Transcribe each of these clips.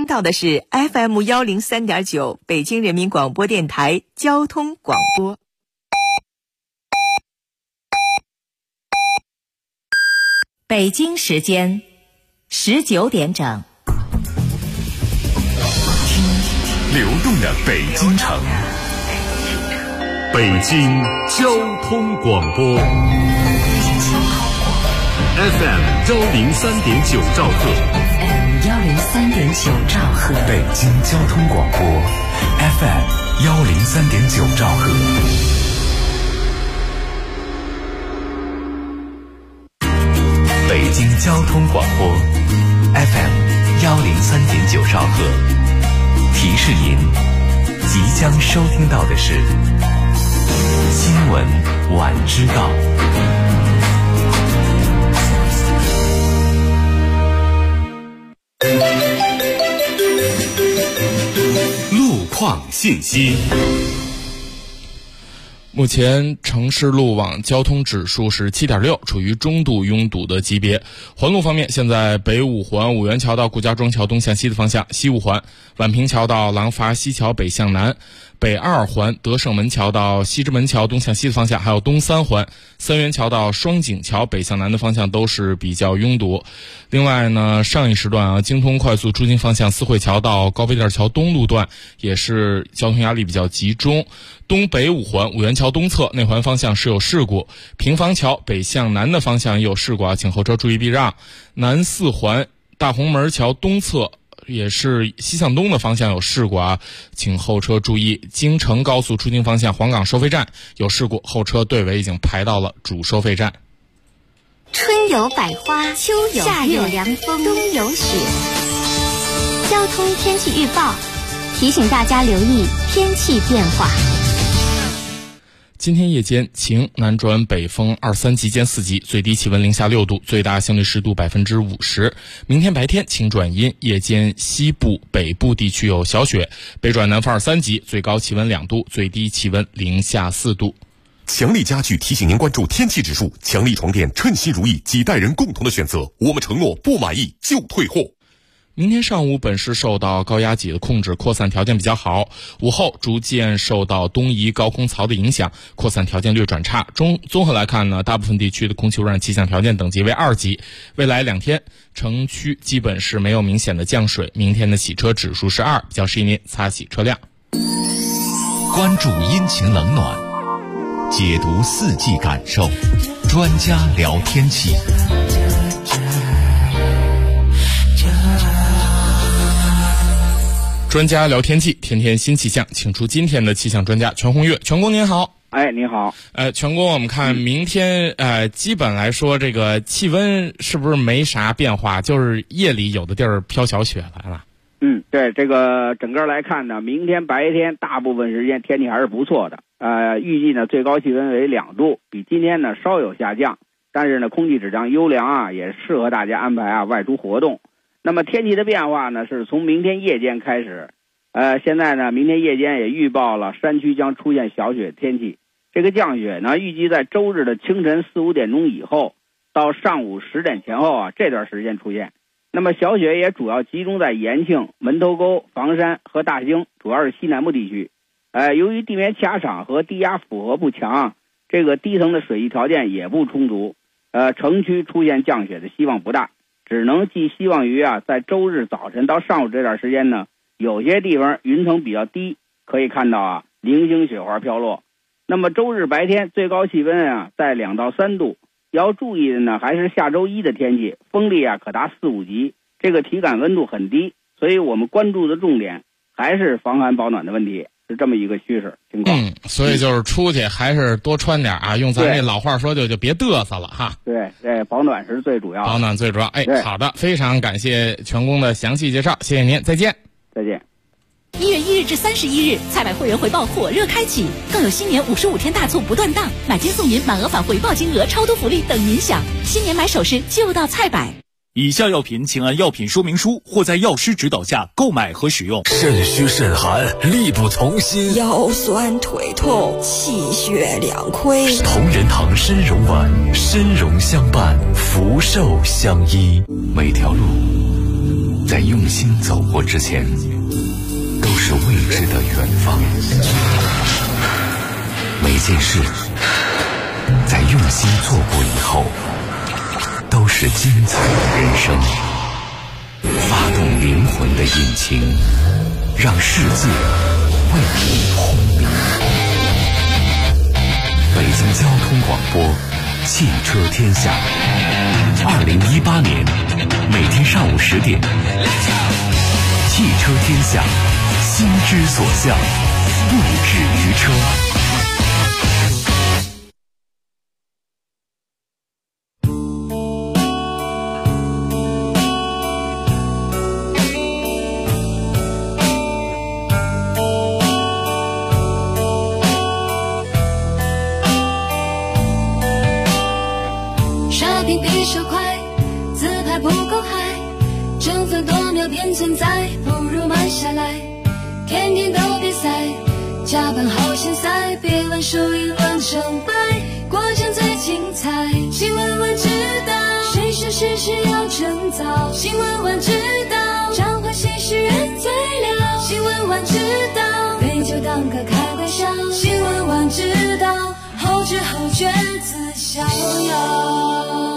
听到的是 FM103.9 北京人民广播电台交通广播。北京时间19点整。 听流动的北京城，北京交通广播 FM103.9 兆赫，FM103.9 兆赫，北京交通广播 FM103.9 兆赫。北京交通广播 FM103.9 兆赫，提示您即将收听到的是新闻晚知道。路况信息。 目前城市路网交通指数是 7.6， 处于中度拥堵的级别。环路方面，现在北五环五元桥到顾家庄桥东向西的方向，西五环宛平桥到廊坊西桥北向南，北二环德胜门桥到西直门桥东向西的方向，还有东三环三元桥到双井桥北向南的方向都是比较拥堵。另外呢，上一时段京通快速出京方向四惠桥到高碑店桥东路段也是交通压力比较集中。东北五环五元桥东侧内环方向是有事故，平房桥北向南的方向也有事故请后车注意避让。南四环大红门桥东侧也是西向东的方向有事故请后车注意。京承高速出京方向黄岗收费站有事故，后车队尾已经排到了主收费站。 春有百花，秋有夏有凉风，冬有雪。交通天气预报提醒大家留意天气变化。 今天夜间晴，南转北风23级间4级，最低气温零下6度，最大相对湿度50%。明天白天晴转阴，夜间西部北部地区有小雪，北转南风23级，最高气温2度，最低气温零下4度。 强力家具提醒您关注天气指数，强力床垫称心如意，几代人共同的选择，我们承诺不满意就退货。 明天上午本市受到高压脊的控制，扩散条件比较好，午后逐渐受到东移高空槽的影响，扩散条件略转差。综合来看呢，大部分地区的空气污染气象条件等级为2级。未来2天城区基本是没有明显的降水，明天的洗车指数是2，比较适宜您擦洗车辆。 关注阴晴冷暖，解读四季感受，专家聊天气。 专家聊天气，天天新气象，请出今天的气象专家全红月。全工您好。 你好。 全工，我们看明天基本来说这个气温是不是没啥变化，就是夜里有的地儿飘小雪来了。 对，这个整个来看呢，明天白天大部分时间天气还是不错的。预计呢最高气温为2度，比今天呢稍有下降，但是呢空气质量优良也适合大家安排外出活动。那么天气的变化呢是从明天夜间开始，现在呢明天夜间也预报了山区将出现小雪天气。这个降雪呢预计在周日的清晨4、5点钟以后到上午10点前后这段时间出现。那么小雪也主要集中在延庆、门头沟、房山和大兴，主要是西南部地区。由于地面狭长和低压负荷不强，这个低层的水汽条件也不充足，城区出现降雪的希望不大，只能寄希望于在周日早晨到上午这段时间呢，有些地方云层比较低，可以看到零星雪花飘落。那么周日白天最高气温在2到3度，要注意的呢还是下周一的天气，风力可达4、5级，这个体感温度很低，所以我们关注的重点还是防寒保暖的问题，是这么一个趋势情况。 所以就是出去还是多穿点用咱这老话说就别嘚瑟了哈。 对，保暖是最主要的。 保暖最主要。好的，非常感谢全工的详细介绍，谢谢您，再见。 再见。 1月1日至31日，菜百会员回报火热开启，更有新年55天大促不断档，买金送银，满额返回报金额超多福利等您享。新年买首饰就到菜百。 以下药品请按药品说明书或在药师指导下购买和使用。 肾虚肾寒，力不从心， 腰酸腿痛，气血两亏。 同仁堂参茸丸，参茸相伴，福寿相依。每条路在用心走过之前，都是未知的远方。每件事在用心做过以后，都是精彩的人生。发动灵魂的引擎，让世界为你轰鸣。北京交通广播，汽车天下。2018年每天上午10点，汽车天下，心之所向，不止于车。 便存在，不如慢下来。天天都比赛，加班好现塞，别问输赢论成败，过程最精彩。新闻晚知道，谁说事实要趁早？新闻晚知道，彰化新诗人最了。新闻晚知道，杯酒当歌开玩笑。新闻晚知道，后知后觉自逍遥。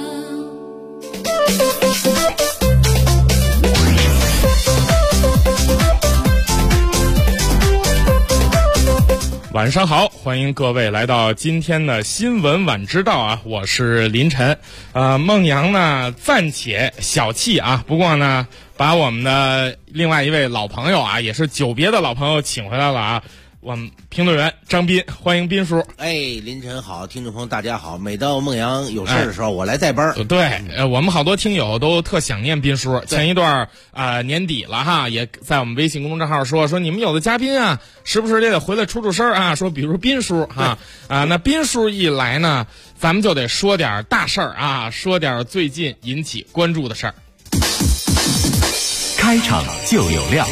晚上好，欢迎各位来到今天的新闻晚知道啊，我是林晨。孟阳呢暂且小气啊，不过呢把我们的另外一位老朋友啊，也是久别的老朋友请回来了啊。我们评论员张斌，欢迎斌叔。 林晨好，听众朋友大家好。每到孟阳有事的时候，我来带班。 对，我们好多听友都特想念斌叔。前一段年底了哈，也在我们微信公众账号说你们有的嘉宾啊，时不时得回来出声啊，说比如斌叔哈那斌叔一来呢，咱们就得说点大事儿啊，说点最近引起关注的事儿。 开场就有料。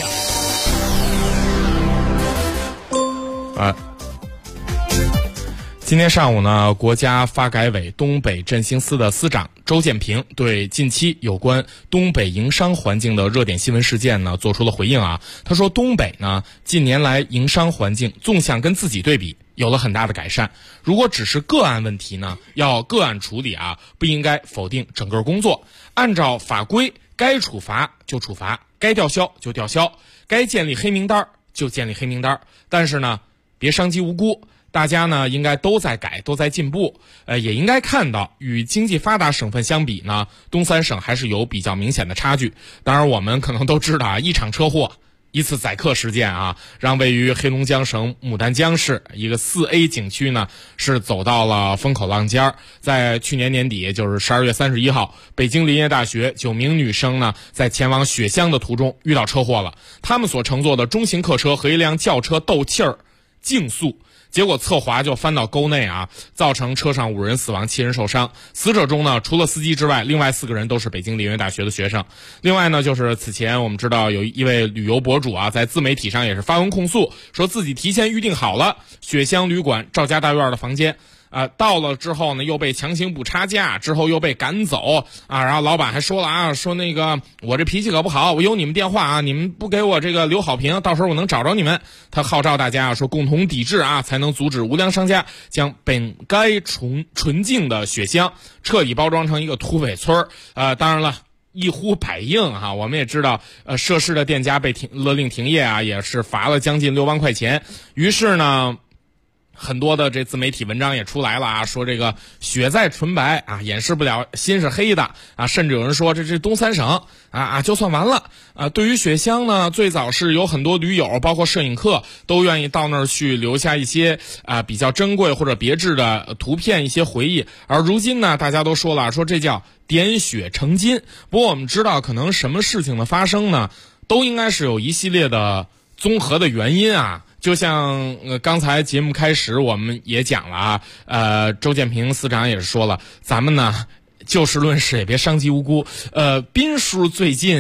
今天上午呢，国家发改委东北振兴司的司长周建平对近期有关东北营商环境的热点新闻事件呢做出了回应啊。他说，东北呢近年来营商环境纵向跟自己对比有了很大的改善，如果只是个案问题呢，要个案处理啊，不应该否定整个工作，按照法规该处罚就处罚，该吊销就吊销，该建立黑名单就建立黑名单，但是呢别伤及无辜，大家呢应该都在改，都在进步。也应该看到与经济发达省份相比呢，东三省还是有比较明显的差距。当然我们可能都知道啊，一场车祸，一次宰客事件啊，让位于黑龙江省牡丹江市一个4A 景区呢是走到了风口浪尖。在去年年底，就是12月31号，北京林业大学9名女生呢在前往雪乡的途中遇到车祸了，她们所乘坐的中型客车和一辆轿车斗气儿竞速，结果侧滑就翻到沟内啊，造成车上5人死亡7人受伤。死者中呢，除了司机之外，另外4个人都是北京林业大学的学生。另外呢，就是此前我们知道有一位旅游博主啊，在自媒体上也是发文控诉，说自己提前预定好了雪乡旅馆赵家大院的房间。到了之后呢，又被强行补差价，之后又被赶走啊！然后老板还说了啊，说那个我这脾气可不好，我有你们电话啊，你们不给我这个留好评，到时候我能找着你们。他号召大家说共同抵制啊，才能阻止无良商家将本该纯净的雪乡彻底包装成一个土匪村当然了，一呼百应啊，我们也知道涉事的店家被勒令停业啊，也是罚了将近6万块钱。于是呢，很多的这自媒体文章也出来了啊，说这个雪再纯白啊，掩饰不了心是黑的啊，甚至有人说这东三省就算完了啊。对于雪乡呢，最早是有很多驴友包括摄影客都愿意到那儿去留下一些比较珍贵或者别致的图片，一些回忆。而如今呢，大家都说了，说这叫点雪成金。不过我们知道，可能什么事情的发生呢，都应该是有一系列的综合的原因啊。就像刚才节目开始我们也讲了啊，周建平司长也是说了，咱们呢就事论事，也别伤及无辜。斌叔最近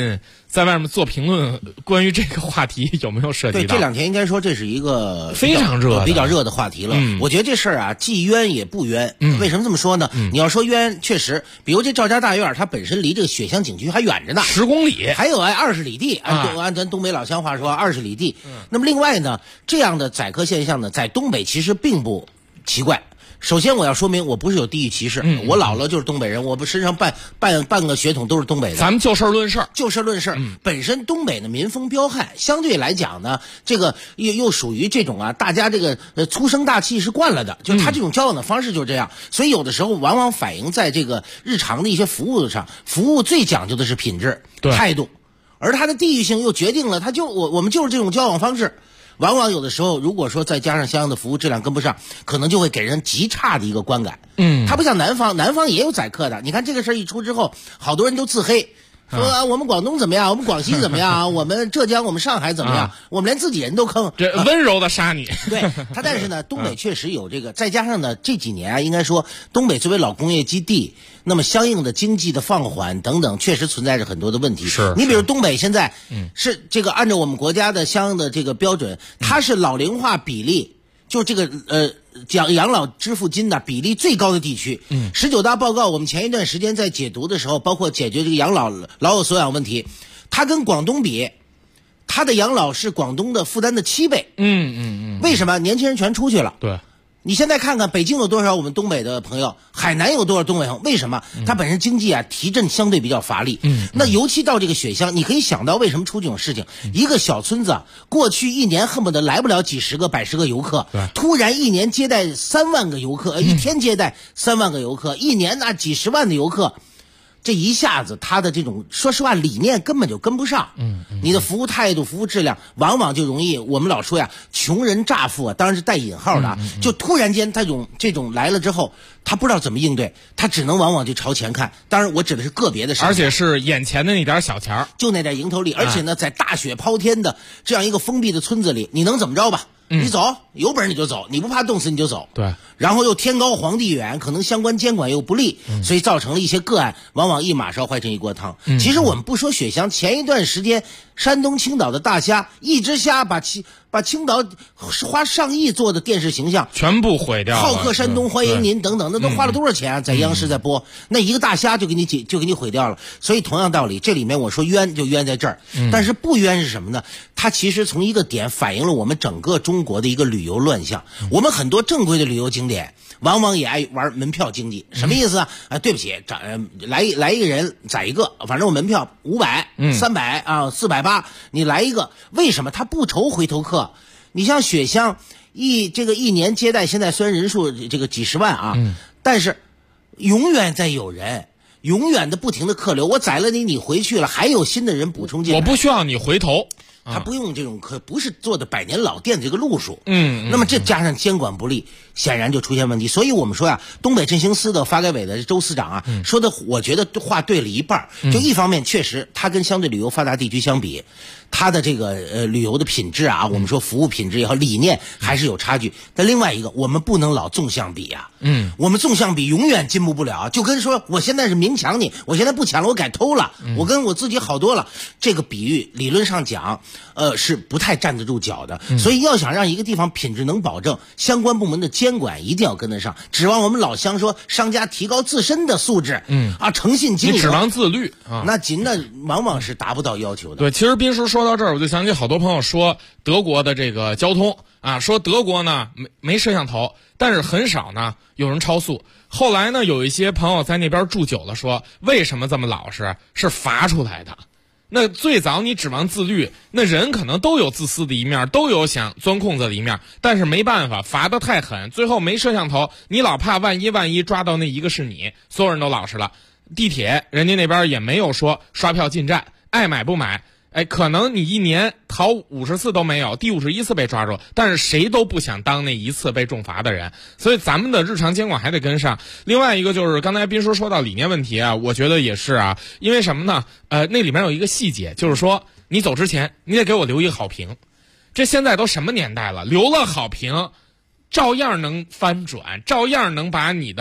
在外面做评论，关于这个话题有没有涉及到？ 对，这2天应该说这是一个非常热、 比较热的话题了。我觉得这事儿啊，既冤也不冤。为什么这么说呢？你要说冤，确实，比如这赵家大院，它本身离这个雪乡景区还远着呢，10公里，还有20里地。按咱东北老乡话说，20里地。那么另外呢，这样的宰客现象呢，在东北其实并不奇怪。首先我要说明，我不是有地域歧视，我姥姥就是东北人，我们身上半个血统都是东北的。 咱们就事论事， 就事论事。本身东北的民风彪悍，相对来讲呢，这个又属于这种啊，大家这个粗声大气是惯了的，就他这种交往的方式就是这样，所以有的时候往往反映在这个日常的一些服务上，服务最讲究的是品质、态度，而它的地域性又决定了，我们就是这种交往方式。往往有的时候，如果说再加上相应的服务质量跟不上，可能就会给人极差的一个观感。它不像南方也有宰客的。你看这个事儿一出之后，好多人都自黑，说我们广东怎么样，我们广西怎么样，我们浙江、我们上海怎么样，我们连自己人都坑， 这温柔的杀你。 对他，但是呢，东北确实有这个，再加上呢，这几年啊，应该说东北作为老工业基地，那么相应的经济的放缓等等，确实存在着很多的问题。你比如东北现在是这个按照我们国家的相应的这个标准，它是老龄化比例，就这个养老支付金的比例最高的地区。19大报告我们前一段时间在解读的时候，包括解决这个老有所养问题，它跟广东比，它的养老是广东的负担的7倍。为什么？年轻人全出去了。 对。 你现在看看北京有多少我们东北的朋友，海南有多少东北朋友？为什么？它本身经济啊提振相对比较乏力。那尤其到这个雪乡，你可以想到为什么出这种事情。一个小村子，过去一年恨不得来不了几十个、100个游客，突然一年接待3万个游客，一天接待3万个游客，一年那几十万的游客。这一下子他的这种说实话理念根本就跟不上。你的服务态度、服务质量往往就容易，我们老说呀，穷人乍富啊，当然是带引号的啊，就突然间这种来了之后，他不知道怎么应对，他只能往往就朝前看。当然我指的是个别的事情， 而且是眼前的那点小钱， 就那点蝇头利。而且呢，在大雪抛天的这样一个封闭的村子里，你能怎么着吧？你走，有本事你就走，你不怕冻死你就走。 对， 然后又天高皇帝远，可能相关监管又不利，所以造成了一些个案，往往一马烧坏成一锅汤。其实我们不说雪乡，前一段时间山东青岛的大虾，一只虾把青岛花上亿做的电视形象全部毁掉了， 好客山东欢迎您等等，那都花了多少钱啊？在央视在播，那一个大虾就给你毁掉了。所以同样道理，这里面我说冤就冤在这儿，但是不冤是什么呢？它其实从一个点反映了我们整个中国的一个旅游乱象。我们很多正规的旅游景点往往也爱玩门票经济，什么意思啊？对不起，来一个人宰一个，反正我门票500、300啊，480，你来一个，为什么他不愁回头客？你像雪乡一年接待，现在虽然人数这个几十万啊，但是永远在有人，永远的不停的客流。我宰了你回去了，还有新的人补充进来， 我不需要你回头。 他不用这种不是做的百年老店的这个路数。那么这加上监管不力，显然就出现问题。所以我们说呀，东北振兴司的发改委的周司长啊，说的我觉得话对了一半。就一方面确实他跟相对旅游发达地区相比，他的这个旅游的品质啊，我们说服务品质也好，理念还是有差距。但另外一个，我们不能老纵向比啊。我们纵向比永远进步不了，就跟说我现在是明抢你，我现在不抢了，我改偷了，我跟我自己好多了。这个比喻理论上讲是不太站得住脚的。所以要想让一个地方品质能保证，相关部门的监管一定要跟得上。指望我们老乡说商家提高自身的素质，诚信经营， 你指望自律啊， 那往往是达不到要求的。 对，其实斌叔说到这儿，我就想起好多朋友说德国的这个交通啊，说德国呢没摄像头，但是很少呢有人超速。后来呢，有一些朋友在那边住久了说，为什么这么老实？是罚出来的。那最早你指望自律，那人可能都有自私的一面，都有想钻空子的一面，但是没办法，罚得太狠，最后没摄像头，你老怕万一抓到那一个是你，所有人都老实了。地铁人家那边也没有说刷票进站，爱买不买。可能你一年逃50次都没有，第51次被抓住，但是谁都不想当那一次被重罚的人，所以咱们的日常监管还得跟上。另外一个就是刚才斌叔说到理念问题啊，我觉得也是啊，因为什么呢？那里面有一个细节，就是说你走之前你得给我留一个好评。这现在都什么年代了，留了好评照样能翻转，照样能把你的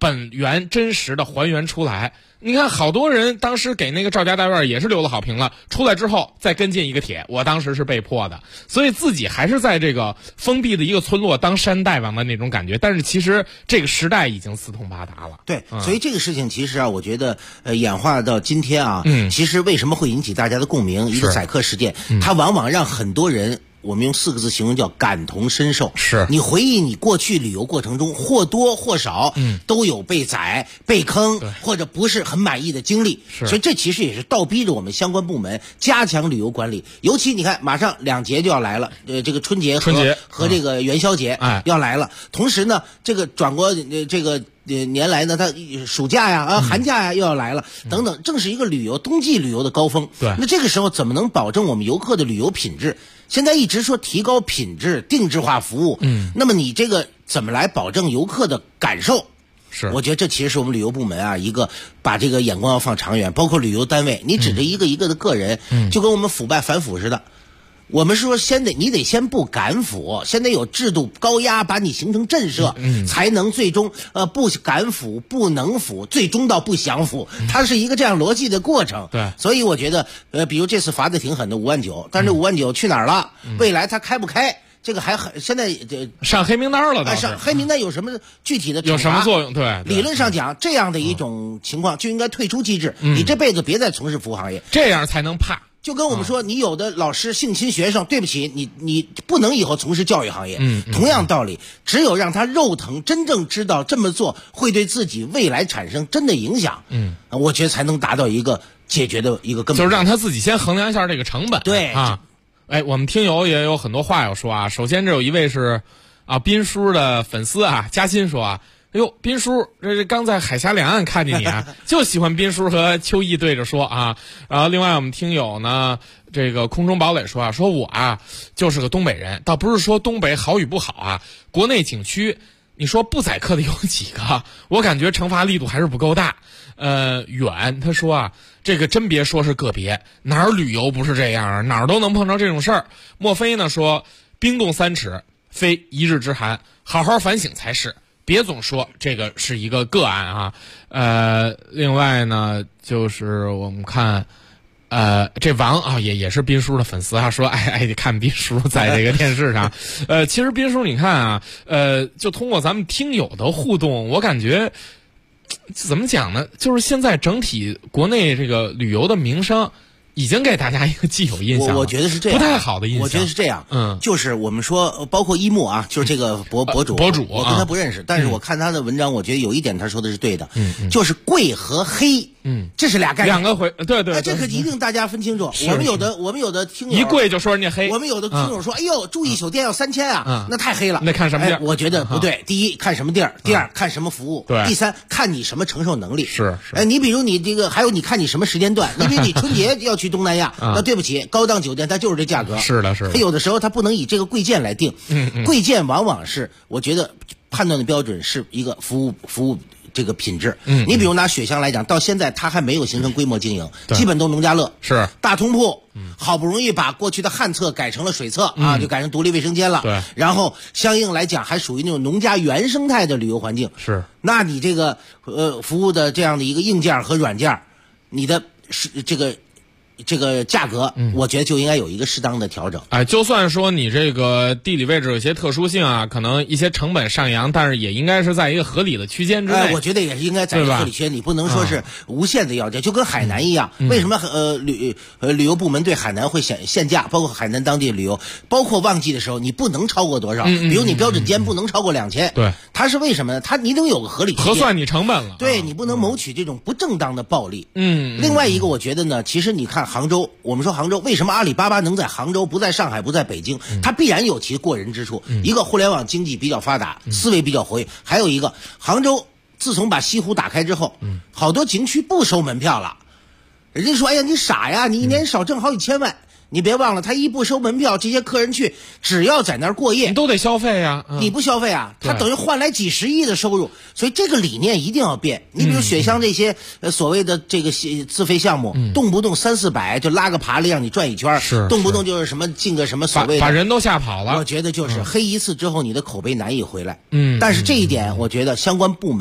本源真实的还原出来。你看好多人当时给那个赵家大院也是留了好评了，出来之后再跟进一个帖，我当时是被迫的，所以自己还是在这个封闭的一个村落当山大王的那种感觉，但是其实这个时代已经四通八达了。 对，所以这个事情其实啊，我觉得演化到今天啊，其实为什么会引起大家的共鸣？一个宰客事件，它往往让很多人，我们用4个字形容叫感同身受。 是你回忆你过去旅游过程中或多或少都有被宰、被坑或者不是很满意的经历，所以这其实也是倒逼着我们相关部门加强旅游管理。尤其你看马上2节就要来了，这个春节和这个元宵节要来了，同时呢这个转过这个年来呢，它暑假呀、寒假呀又要来了，等等，正是一个冬季旅游的高峰。 对， 那这个时候怎么能保证我们游客的旅游品质？现在一直说提高品质、定制化服务，那么你这个怎么来保证游客的感受？ 是， 我觉得这其实是我们旅游部门啊，一个把这个眼光要放长远，包括旅游单位，你指着一个一个的个人，就跟我们腐败反腐似的。我们说你得先不敢腐，先得有制度高压把你形成震慑，才能最终不敢腐不能腐，最终到不想腐，它是一个这样逻辑的过程。 对， 所以我觉得比如这次罚的挺狠的5万9，但是5万9去哪儿了？未来它开不开？这个还很现在上黑名单了， 上黑名单有什么具体的有什么作用？对， 理论上讲，这样的一种情况就应该退出机制，你这辈子别再从事服务行业， 这样才能怕。 就跟我们说，你有的老师性侵学生，对不起，你不能以后从事教育行业。同样道理，只有让他肉疼，真正知道这么做会对自己未来产生真的影响，我觉得才能达到一个解决的一个根本。 就是让他自己先衡量一下这个成本。 对啊，我们听友也有很多话要说啊。首先，这有一位是斌叔的粉丝啊，嘉欣说啊。哎呦，斌叔，这刚在海峡两岸看见你啊，就喜欢斌叔和秋意对着说啊。然后另外我们听友呢，这个空中堡垒说啊，说我啊就是个东北人，倒不是说东北好与不好啊，国内景区你说不宰客的有几个？我感觉惩罚力度还是不够大。远他说啊，这个真别说是个别，哪儿旅游不是这样啊，哪儿都能碰着这种事儿。莫非呢说冰冻3尺非一日之寒，好好反省才是。别总说这个是一个个案啊，另外呢，就是我们看，这王啊也是斌叔的粉丝啊，说爱看斌叔在这个电视上，其实斌叔你看啊，就通过咱们听友的互动，我感觉怎么讲呢？就是现在整体国内这个旅游的名声。已经给大家一个既有印象， 我觉得是这样， 不太好的印象。 我觉得是这样，就是我们说，包括一木啊，就是这个博主，我跟他不认识，但是我看他的文章，我觉得有一点他说的是对的，就是贵和黑，这是俩概念， 两个回，对， 这可一定大家分清楚。我们有的听友一贵就说人家黑， 我们有的听友说，哎呦，住一宿店要3000啊，那太黑了。 那看什么地儿？ 我觉得不对。第一，看什么地儿；第二，看什么服务；第三，看你什么承受能力。 是。 你比如你这个，还有你看你什么时间段。你比如你春节要去东南亚，那对不起，高档酒店它就是这价格。 是的。 它有的时候它不能以这个贵贱来定。贵贱往往是我觉得判断的标准是一个服务这个品质。你比如拿雪乡来讲，到现在它还没有形成规模经营，基本都农家乐， 是大通铺。好不容易把过去的旱厕改成了水厕啊，就改成独立卫生间了。 对， 然后相应来讲还属于那种农家原生态的旅游环境。 是， 那你这个服务的这样的一个硬件和软件，你的这个价格，我觉得就应该有一个适当的调整。 就算说你这个地理位置有些特殊性啊，可能一些成本上扬，但是也应该是在一个合理的区间之内。 我觉得也是应该在一个合理区间，你不能说是无限的要价，就跟海南一样。为什么旅游部门对海南会限价？包括海南当地的旅游，包括旺季的时候，你不能超过多少？比如你标准间不能超过2000。 对， 它是为什么呢？你得有个合理区间， 核算你成本了。 对，你不能谋取这种不正当的暴利。另外一个，我觉得呢，其实你看杭州，我们说杭州为什么阿里巴巴能在杭州，不在上海，不在北京？它必然有其过人之处。一个互联网经济比较发达，思维比较活跃；还有一个，杭州自从把西湖打开之后，好多景区不收门票了。人家说：“哎呀，你傻呀，你一年少挣好几千万。”你别忘了，他一不收门票，这些客人去只要在那儿过夜， 你都得消费呀。 你不消费啊，他等于换来几十亿的收入。所以这个理念一定要变。你比如雪乡这些所谓的这个自费项目，动不动300-400就拉个爬犁让你转一圈，动不动就是什么进个什么所谓的， 把人都吓跑了。 我觉得就是黑一次之后，你的口碑难以回来。但是这一点，我觉得相关部门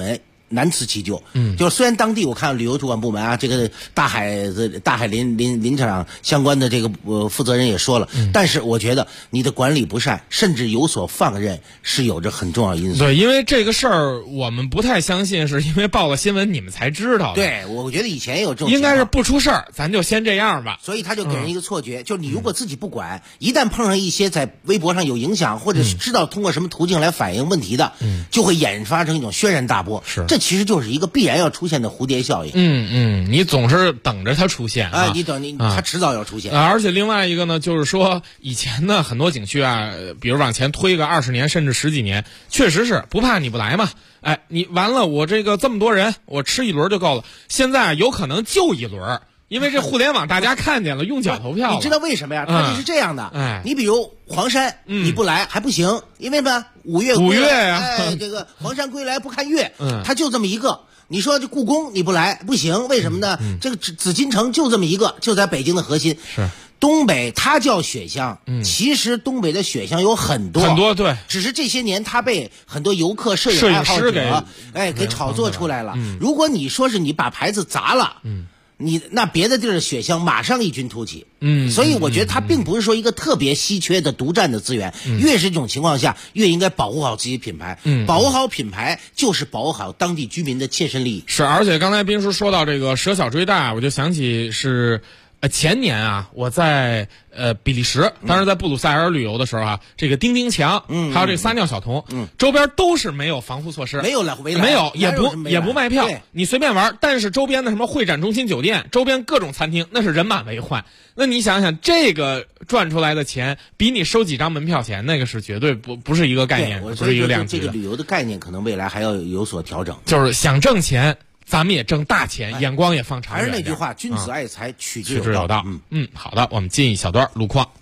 难辞其咎。就是虽然当地我看旅游主管部门啊，这个大海林场相关的这个负责人也说了，但是我觉得你的管理不善，甚至有所放任，是有着很重要因素。 对，因为这个事儿我们不太相信是因为报了新闻你们才知道的。 对，我觉得以前也有这种应该是不出事儿，咱就先这样吧。 所以他就给人一个错觉，就是你如果自己不管，一旦碰上一些在微博上有影响，或者是知道通过什么途径来反映问题的，就会演发成一种轩然大波。 是， 这其实就是一个必然要出现的蝴蝶效应。 你总是等着它出现啊， 它迟早要出现。 而且另外一个呢，就是说以前呢很多景区啊，比如往前推个20年甚至10几年，确实是不怕你不来嘛。哎，你完了，我这个这么多人，我吃一轮就够了。现在有可能就一轮。因为这互联网大家看见了，用脚投票了。 你知道为什么呀？它就是这样的。你比如黄山，你不来还不行，因为呢5月呀， 这个黄山归来不看月，它就这么一个。你说这故宫你不来不行，为什么呢？这个紫禁城就这么一个，就在北京的核心。 是。 东北它叫雪乡，其实东北的雪乡有很多， 对， 只是这些年它被很多游客、摄影爱好者给炒作出来了。如果你说是你把牌子砸了，那别的地儿的雪乡马上异军突起。所以我觉得它并不是说一个特别稀缺的独占的资源，越是这种情况下，越应该保护好自己品牌。保护好品牌就是保护好当地居民的切身利益。 是，而且刚才斌叔说到这个舍小追大，我就想起是。前年啊，我在比利时，当时在布鲁塞尔旅游的时候啊，这个钉钉墙，还有这个撒尿小童，周边都是没有防护措施， 没有也不卖票，你随便玩。但是周边的什么会展中心酒店，周边各种餐厅，那是人满为患。那你想想，这个赚出来的钱，比你收几张门票钱，那个是绝对不是一个概念，不是一个量级的。 这个旅游的概念可能未来还要有所调整， 就是想挣钱。咱们也挣大钱，眼光也放长远。 还是那句话，君子爱财，取之有道。好的，我们进一小段路况。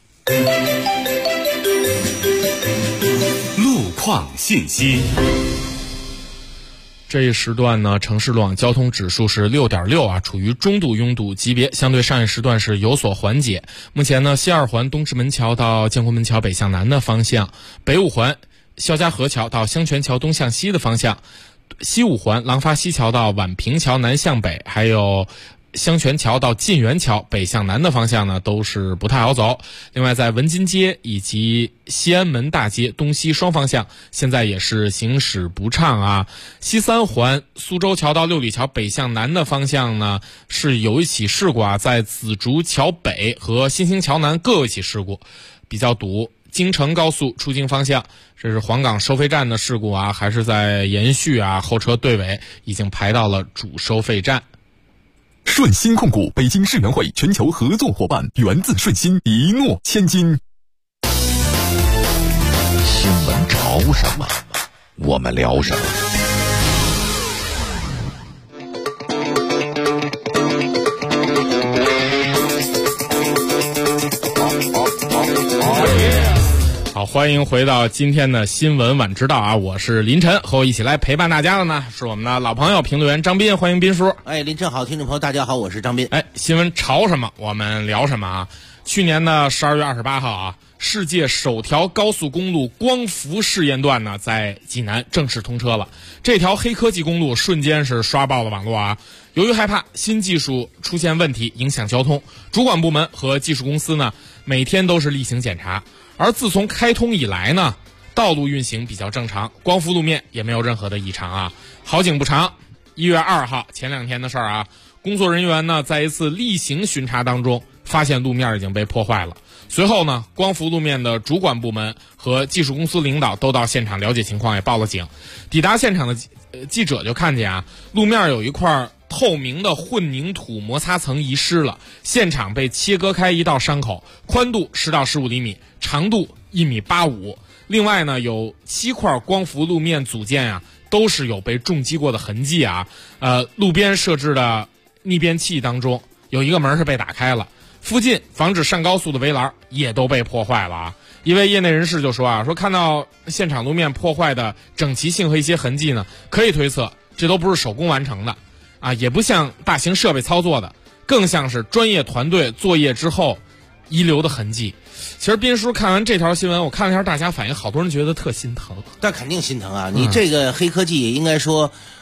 路况信息。 这一时段呢，城市路网交通指数是6.6啊，处于中度拥堵级别，相对上一时段是有所缓解。目前呢，西二环东直门桥到建国门桥北向南的方向，北五环肖家河桥到香泉桥东向西的方向。西五环廊坊西桥到宛平桥南向北，还有香泉桥到晋源桥北向南的方向呢，都是不太好走。另外，在文津街以及西安门大街东西双方向，现在也是行驶不畅啊。西三环苏州桥到六里桥北向南的方向呢，是有一起事故啊，在紫竹桥北和新兴桥南各有一起事故，比较堵。京承高速出京方向，这是黄岗收费站的事故啊，还是在延续啊？后车队尾已经排到了主收费站。 顺鑫控股北京世园会全球合作伙伴，源自顺鑫，一诺千金。 新闻潮什么，我们聊什么。 好，欢迎回到今天的新闻晚知道啊！我是林晨，和我一起来陪伴大家的呢是我们的老朋友评论员张斌，欢迎斌叔。 林晨好，听众朋友大家好，我是张斌。 新闻潮什么我们聊什么啊？去年的12月28号啊，世界首条高速公路光伏试验段呢在济南正式通车了。这条黑科技公路瞬间是刷爆了网络啊！由于害怕新技术出现问题影响交通，主管部门和技术公司呢每天都是例行检查。而自从开通以来呢，道路运行比较正常，光伏路面也没有任何的异常啊。好景不长，1月2号前2天的事儿啊，工作人员呢在一次例行巡查当中发现路面已经被破坏了。随后呢，光伏路面的主管部门和技术公司领导都到现场了解情况，也报了警。抵达现场的记者就看见啊，路面有一块透明的混凝土摩擦层遗失了，现场被切割开一道伤口，宽度10到15厘米，长度1.85米。另外呢，有7块光伏路面组件啊，都是有被重击过的痕迹啊。路边设置的逆变器当中有一个门是被打开了，附近防止上高速的围栏也都被破坏了啊。一位业内人士就说啊，说看到现场路面破坏的整齐性和一些痕迹呢，可以推测这都不是手工完成的啊，也不像大型设备操作的，更像是专业团队作业之后遗留的痕迹。其实斌叔看完这条新闻，我看了一下大家反应，好多人觉得特心疼。 但肯定心疼啊！你这个黑科技应该说，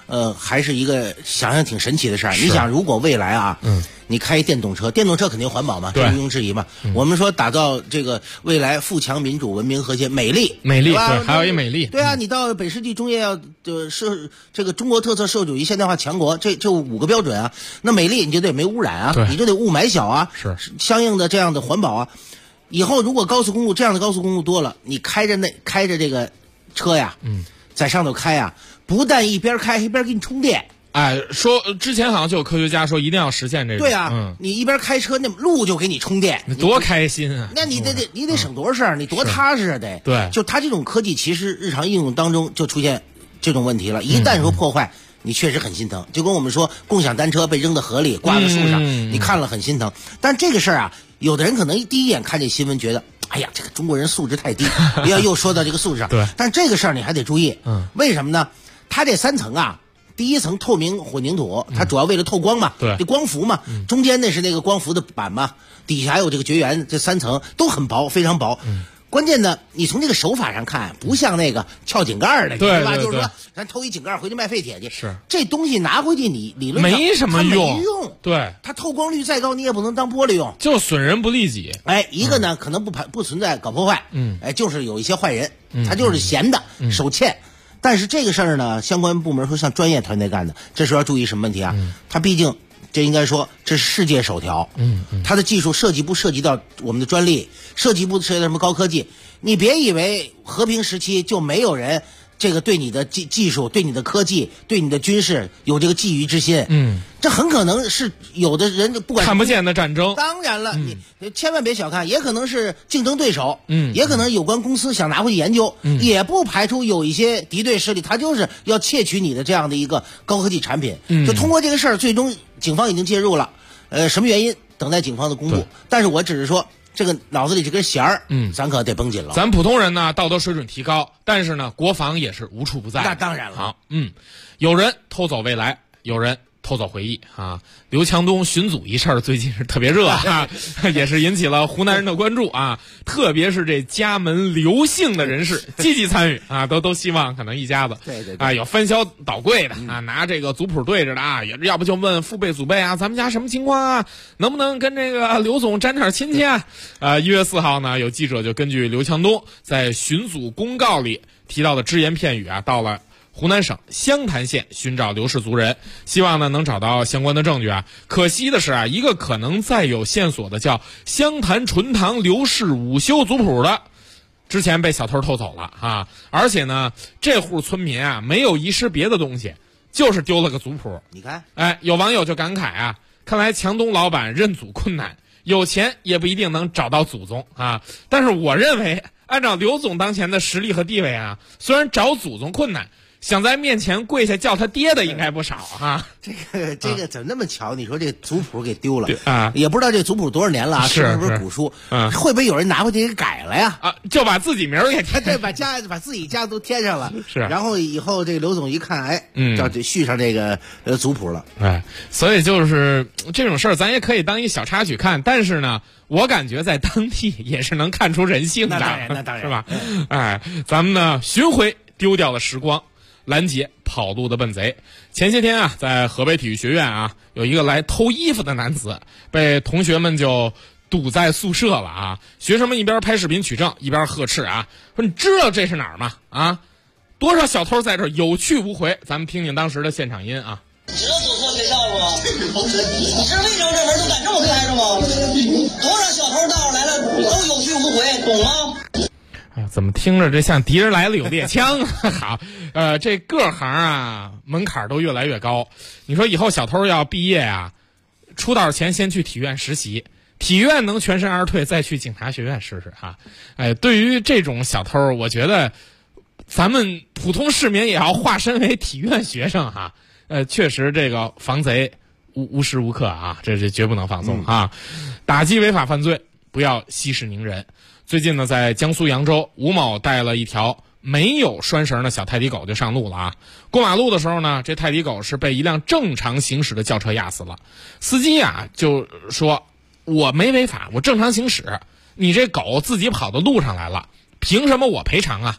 还是一个想想挺神奇的事儿。你想，如果未来啊，你开电动车肯定环保嘛，这毋庸置疑嘛。我们说打造这个未来富强、民主、文明、和谐、美丽， 对，还有一美丽。 对啊，你到本世纪中叶要这个中国特色社会主义现代化强国，这5个标准啊。那美丽你就得没污染啊，你就得雾霾小啊， 是相应的这样的环保啊。以后如果高速公路这样的高速公路多了，你开着这个车呀，在上头开呀，不但一边开一边给你充电。 哎，说之前好像就有科学家说一定要实现这个。 对啊，你一边开车，那路就给你充电， 你多开心啊！ 那你得省多少事儿，你多踏实啊！得。 对， 就它这种科技，其实日常应用当中就出现这种问题了。一旦说破坏，你确实很心疼。就跟我们说，共享单车被扔到河里、挂在树上，你看了很心疼。但这个事儿啊，有的人可能第一眼看这新闻，觉得，哎呀，这个中国人素质太低，又说到这个素质上。 对。 但这个事儿你还得注意，为什么呢？它这3层啊。第一层透明混凝土，它主要为了透光嘛， 对， 这光伏嘛，中间那是那个光伏的板嘛，底下还有这个绝缘，这3层都很薄，非常薄。关键呢，你从这个手法上看，不像那个撬井盖的， 对吧？就是说，咱偷一井盖回去卖废铁去， 是这东西拿回去，你理论上没什么用， 没用。 对， 它透光率再高，你也不能当玻璃用， 就损人不利己。 哎，一个呢，可能不存在搞破坏，哎，就是有一些坏人，他就是闲的，手欠。但是这个事儿呢，相关部门说像专业团队干的，这时候要注意什么问题啊？它毕竟这应该说这是世界首条，它的技术涉及不涉及到我们的专利，涉及不涉及到什么高科技？你别以为和平时期就没有人这个对你的技术、对你的科技、对你的军事有这个觊觎之心，这很可能是有的人不管看不见的战争。 当然了，你千万别小看，也可能是竞争对手，也可能有关公司想拿回去研究，也不排除有一些敌对势力，他就是要窃取你的这样的一个高科技产品。就通过这个事儿，最终警方已经介入了，什么原因等待警方的公布。但是我只是说，这个脑子里这根弦儿，咱可得绷紧了。 咱普通人呢，道德水准提高，但是呢，国防也是无处不在。 那当然了。 好，有人偷走未来，有人偷走回忆啊！刘强东巡组一事儿最近是特别热啊，也是引起了湖南人的关注啊。特别是这家门刘姓的人士积极参与啊，都希望可能一家子对啊，有翻销倒柜的啊，拿这个族谱对着的啊，要不就问父辈祖辈啊，咱们家什么情况啊？能不能跟这个刘总沾点亲戚啊？1月4号呢，有记者就根据刘强东在巡组公告里提到的只言片语啊，到了湖南省湘潭县寻找刘氏族人，希望呢能找到相关的证据啊。可惜的是啊，一个可能再有线索的叫湘潭纯堂刘氏午休族谱的，之前被小偷偷走了啊。而且呢，这户村民啊没有遗失别的东西，就是丢了个族谱。 你看， 哎，有网友就感慨啊，看来强东老板认祖困难，有钱也不一定能找到祖宗啊。但是我认为，按照刘总当前的实力和地位啊，虽然找祖宗困难，想在面前跪下叫他爹的应该不少啊！ 这个怎么那么巧？你说这族谱给丢了啊？ 也不知道这族谱多少年了啊？ 是不是古书？会不会有人拿回去给改了呀？ 啊，就把自己名儿给对，把自己家都添上了。 是， 然后以后这个刘总一看，哎，就续上这个族谱了。 哎，所以就是这种事儿，咱也可以当一小插曲看，但是呢，我感觉在当地也是能看出人性的， 那当然是吧？哎，咱们呢寻回丢掉的时光。拦截跑路的笨贼。前些天啊，在河北体育学院啊，有一个来偷衣服的男子，被同学们就堵在宿舍了啊。学生们一边拍视频取证，一边呵斥啊，说你知道这是哪儿吗？啊，多少小偷在这儿有去无回。咱们听听当时的现场音啊。 知道走错学校了吗？你是为什么这门都敢这么开着吗？多少小偷到来了都有去无回，懂吗？ 怎么听着这像敌人来了有猎枪？好，这各行啊门槛都越来越高。你说以后小偷要毕业啊，出道前先去体院实习，体院能全身而退，再去警察学院试试哈。哎，对于这种小偷，我觉得咱们普通市民也要化身为体院学生哈。确实这个防贼无时无刻啊，这绝不能放松啊！打击违法犯罪，不要息事宁人。最近呢，在江苏扬州，吴某带了一条没有拴绳的小泰迪狗就上路了啊。过马路的时候呢，这泰迪狗是被一辆正常行驶的轿车压死了。司机啊就说：“我没违法，我正常行驶，你这狗自己跑到路上来了，凭什么我赔偿啊？”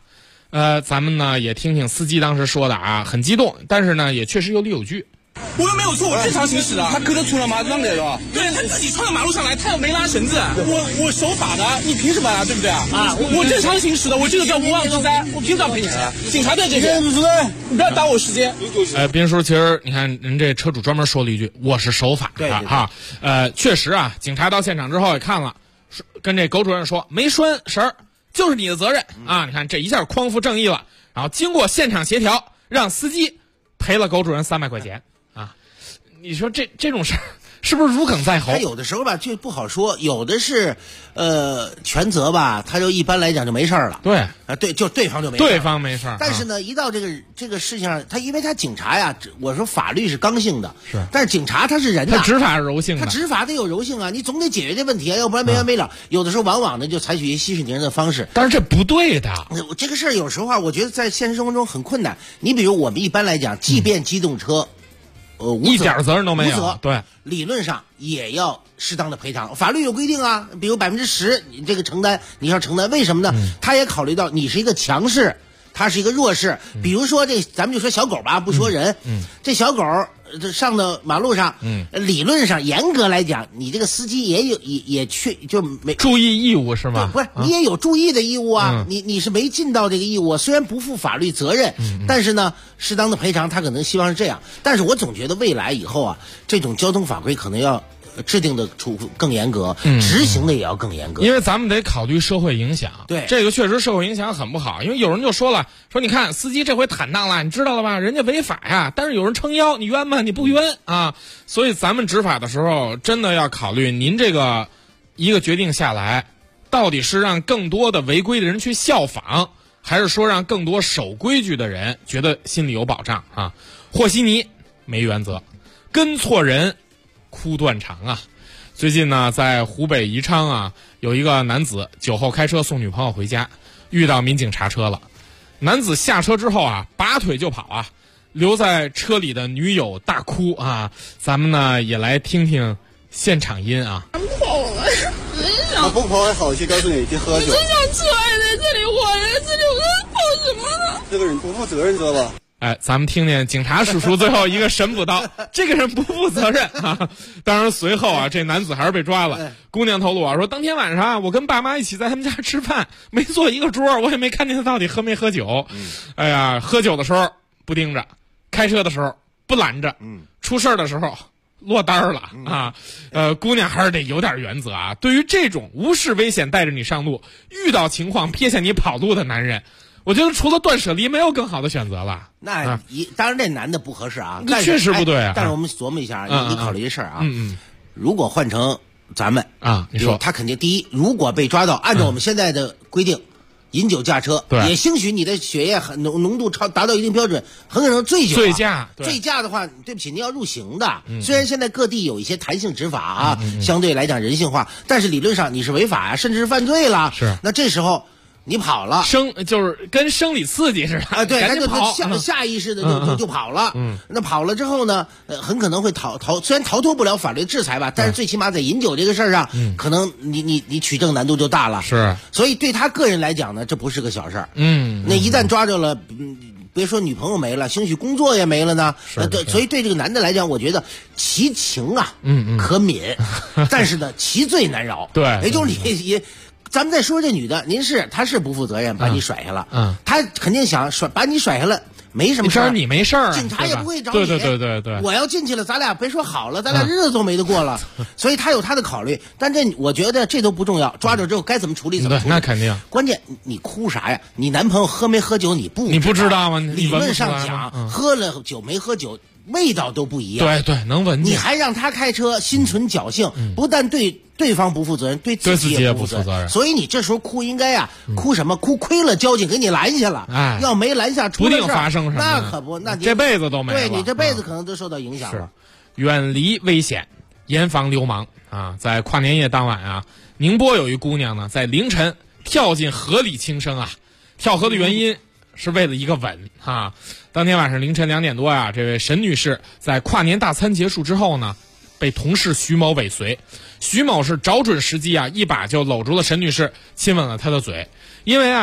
咱们呢也听听司机当时说的啊，很激动，但是呢也确实有理有据。 我又没有错，我正常行驶啊。他磕得出了吗？让给了。对，他自己穿到马路上来，他又没拉绳子。我守法的，你凭什么啊？对不对啊？我正常行驶的，我这个叫无妄之灾，我凭啥赔你钱？警察在这边，你不要耽误时间。 斌叔，其实你看人这车主专门说了一句：“我是守法的哈。”确实啊，警察到现场之后也看了，跟这狗主任说没拴绳儿，就是你的责任啊！你看这一下匡扶正义了，然后经过现场协调，让司机赔了狗主任300块钱。你说这种事儿是不是如鲠在喉？ 他有的时候吧就不好说，有的是全责吧，他就一般来讲就没事了。 对对，就对方就没事， 对方没事。 但是呢，一到这个事情上，他因为他警察呀，我说法律是刚性的， 是， 但是警察他是人呐， 他执法是柔性的， 他执法得有柔性啊，你总得解决这问题啊，要不然没完没了。有的时候往往呢就采取一些息事宁人的方式， 但是这不对的。 这个事儿有时候啊，我觉得在现实生活中很困难。你比如我们一般来讲，即便机动车。 一点责任都没有，对， 理论上也要适当的赔偿，法律有规定啊，比如10%，你这个承担，你要承担，为什么呢？他也考虑到你是一个强势，他是一个弱势，比如说咱们就说小狗吧，不说人，这小狗上到马路上，理论上严格来讲，你这个司机也就没注意义务是吗？ 不是，你也有注意的义务啊，你是没尽到这个义务，虽然不负法律责任，但是呢，适当的赔偿，他可能希望是这样。但是我总觉得未来以后啊，这种交通法规可能要制定的更严格，执行的也要更严格， 因为咱们得考虑社会影响。 对， 这个确实社会影响很不好。因为有人就说了，说你看司机这回坦荡了，你知道了吧？人家违法呀，但是有人撑腰，你冤吗？你不冤啊？所以咱们执法的时候，真的要考虑您这个一个决定下来，到底是让更多的违规的人去效仿，还是说让更多守规矩的人觉得心里有保障啊？和稀泥没原则，跟错人哭断肠啊！最近呢，在湖北宜昌啊，有一个男子酒后开车送女朋友回家，遇到民警查车了。男子下车之后啊，拔腿就跑啊，留在车里的女友大哭啊。咱们呢也来听听现场音啊。 跑了， 他不跑还好些，告诉你去喝酒。 真想出来在这里，我在这里，我在跑什么呢？ 这个人不负责任，知道吧？ 咱们听听警察叔叔最后一个神补刀，这个人不负责任啊！当然随后啊，这男子还是被抓了。姑娘透露啊，说当天晚上我跟爸妈一起在他们家吃饭，没坐一个桌，我也没看见他到底喝没喝酒。哎呀，喝酒的时候不盯着，开车的时候不拦着，出事的时候落单了啊！姑娘还是得有点原则啊。对于这种无视危险带着你上路，遇到情况撇下你跑路的男人，我觉得除了断舍离，没有更好的选择了。 那当然这男的不合适啊， 确实不对啊。 但是我们琢磨一下，你考虑这事儿啊。如果换成咱们啊，你说他肯定第一，如果被抓到，按照我们现在的规定，饮酒驾车，也兴许你的血液浓度达到一定标准，很可能醉酒。 醉驾的话，对不起，你要入刑的。虽然现在各地有一些弹性执法啊，相对来讲人性化，但是理论上你是违法呀，甚至是犯罪了。 是， 那这时候你跑了， 就是跟生理刺激似的啊，对， 赶紧跑， 下意识的就跑了。那跑了之后呢，很可能会虽然逃脱不了法律制裁吧，但是最起码在饮酒这个事儿上，可能你取证难度就大了。 是， 所以对他个人来讲呢，这不是个小事儿。那一旦抓着了，别说女朋友没了，兴许工作也没了呢。所以对这个男的来讲，我觉得其情啊，可悯，但是呢，其罪难饶。 对， 也就是你。咱们再说这女的，她是不负责任，把你甩下了。她肯定想把你甩下了，没什么事儿， 你没事儿， 警察也不会找你。 对， 我要进去了，咱俩别说好了，咱俩日子都没得过了。所以他有他的考虑，但我觉得这都不重要。抓着之后该怎么处理怎么处理， 那肯定。 关键你哭啥呀？你男朋友喝没喝酒你不知道吗？ 理论上讲，喝了酒没喝酒。味道都不一样， 对，能闻见。 你还让他开车，心存侥幸，不但对对方不负责任，对自己也不负责任。所以你这时候哭应该呀，哭什么？哭亏了交警给你拦下了，要没拦下， 不定发生什么， 那可不，那你这辈子都没了。 对你这辈子可能都受到影响了。 远离危险，严防流氓啊！在跨年夜当晚啊，宁波有一姑娘呢，在凌晨跳进河里轻生啊，跳河的原因是为了一个吻啊！当天晚上凌晨2点多啊，这位沈女士在跨年大餐结束之后呢，被同事徐某尾随。徐某是找准时机啊，一把就搂住了沈女士，亲吻了她的嘴。因为啊，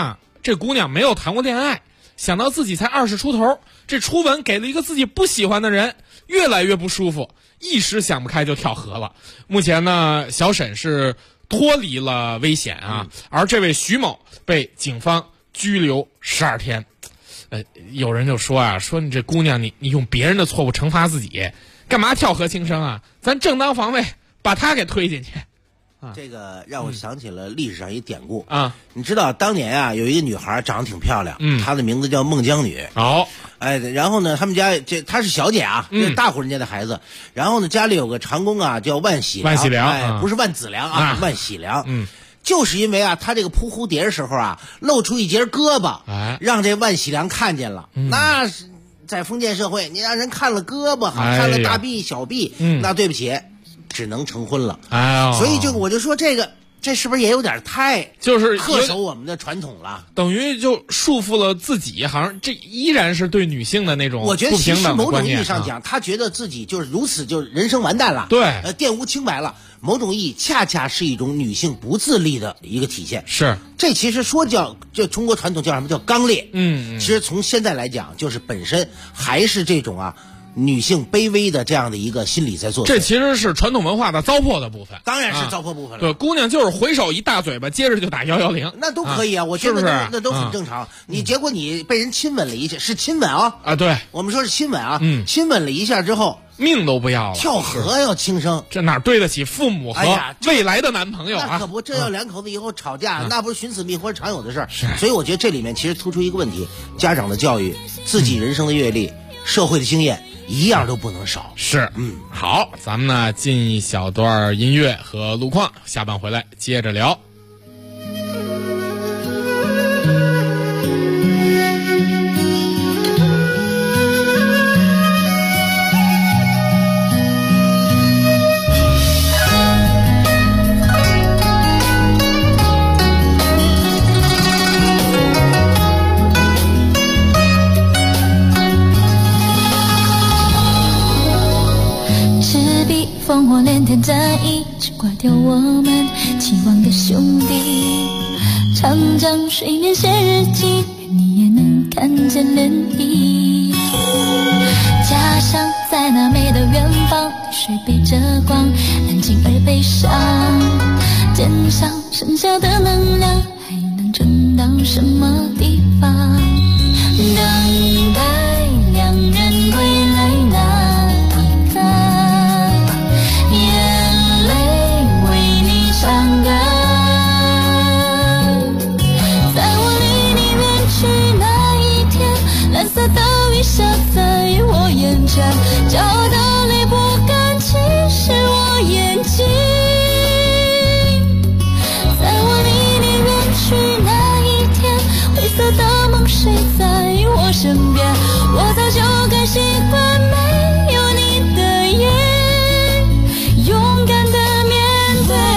这姑娘没有谈过恋爱，想到自己才20出头，这初吻给了一个自己不喜欢的人，越来越不舒服，一时想不开就跳河了。目前呢，小沈是脱离了危险啊，而这位徐某被警方拘留12天。有人就说啊，说你这姑娘，你用别人的错误惩罚自己，干嘛跳河轻生啊？咱正当防卫，把她给推进去。 这个让我想起了历史上一典故啊，你知道当年啊有一个女孩长得挺漂亮，她的名字叫孟姜女。然后呢，他们家她是小姐啊，大户人家的孩子。然后呢，家里有个长工啊，叫万喜良，不是万梓良啊，万喜良。就是因为啊，他这个扑蝴蝶的时候啊，露出一截胳膊，让这万喜良看见了。那是在封建社会，你让人看了胳膊，看了大臂小臂，那对不起，只能成婚了。所以我就说这是不是也有点太就是恪守我们的传统了？ 等于就束缚了自己，好像这依然是对女性的那种不平等的观念。 我觉得其实某种意义上讲，他觉得自己就是如此，就人生完蛋了， 对， 玷污清白了。某种意义恰恰是一种女性不自立的一个体现。 是， 这其实说就中国传统叫什么叫刚烈？其实从现在来讲，就是本身还是这种啊。女性卑微的这样的一个心理在做， 这其实是传统文化的糟粕的部分， 当然是糟粕部分了。 对，姑娘就是回手一大嘴巴，接着就打110， 那都可以啊，我觉得那都很正常。结果你被人亲吻了一下，是亲吻啊， 对， 我们说是亲吻啊，亲吻了一下之后， 命都不要了， 跳河要轻生， 这哪对得起父母和未来的男朋友啊？ 那可不，这要两口子以后吵架，那不是寻死觅活常有的事儿。所以我觉得这里面其实突出一个问题：家长的教育、自己人生的阅历、社会的经验。一样都不能少。 是，好，咱们呢进一小段音乐和路况，下半回来接着聊。 烽火连天战役，只挂掉我们期望的兄弟。长江水面写日记，愿你也能看见涟漪。家乡在那美的远方，水被遮光，安静而悲伤。肩上剩下的能量，还能撑到什么地方？等待两人归来那唱歌，在我离你远去那一天，蓝色的雨下在我眼前，骄傲的泪不敢侵蚀我眼睛。在我离你远去那一天，灰色的梦谁在我身边，我早就该习惯没有你的夜，勇敢的面对。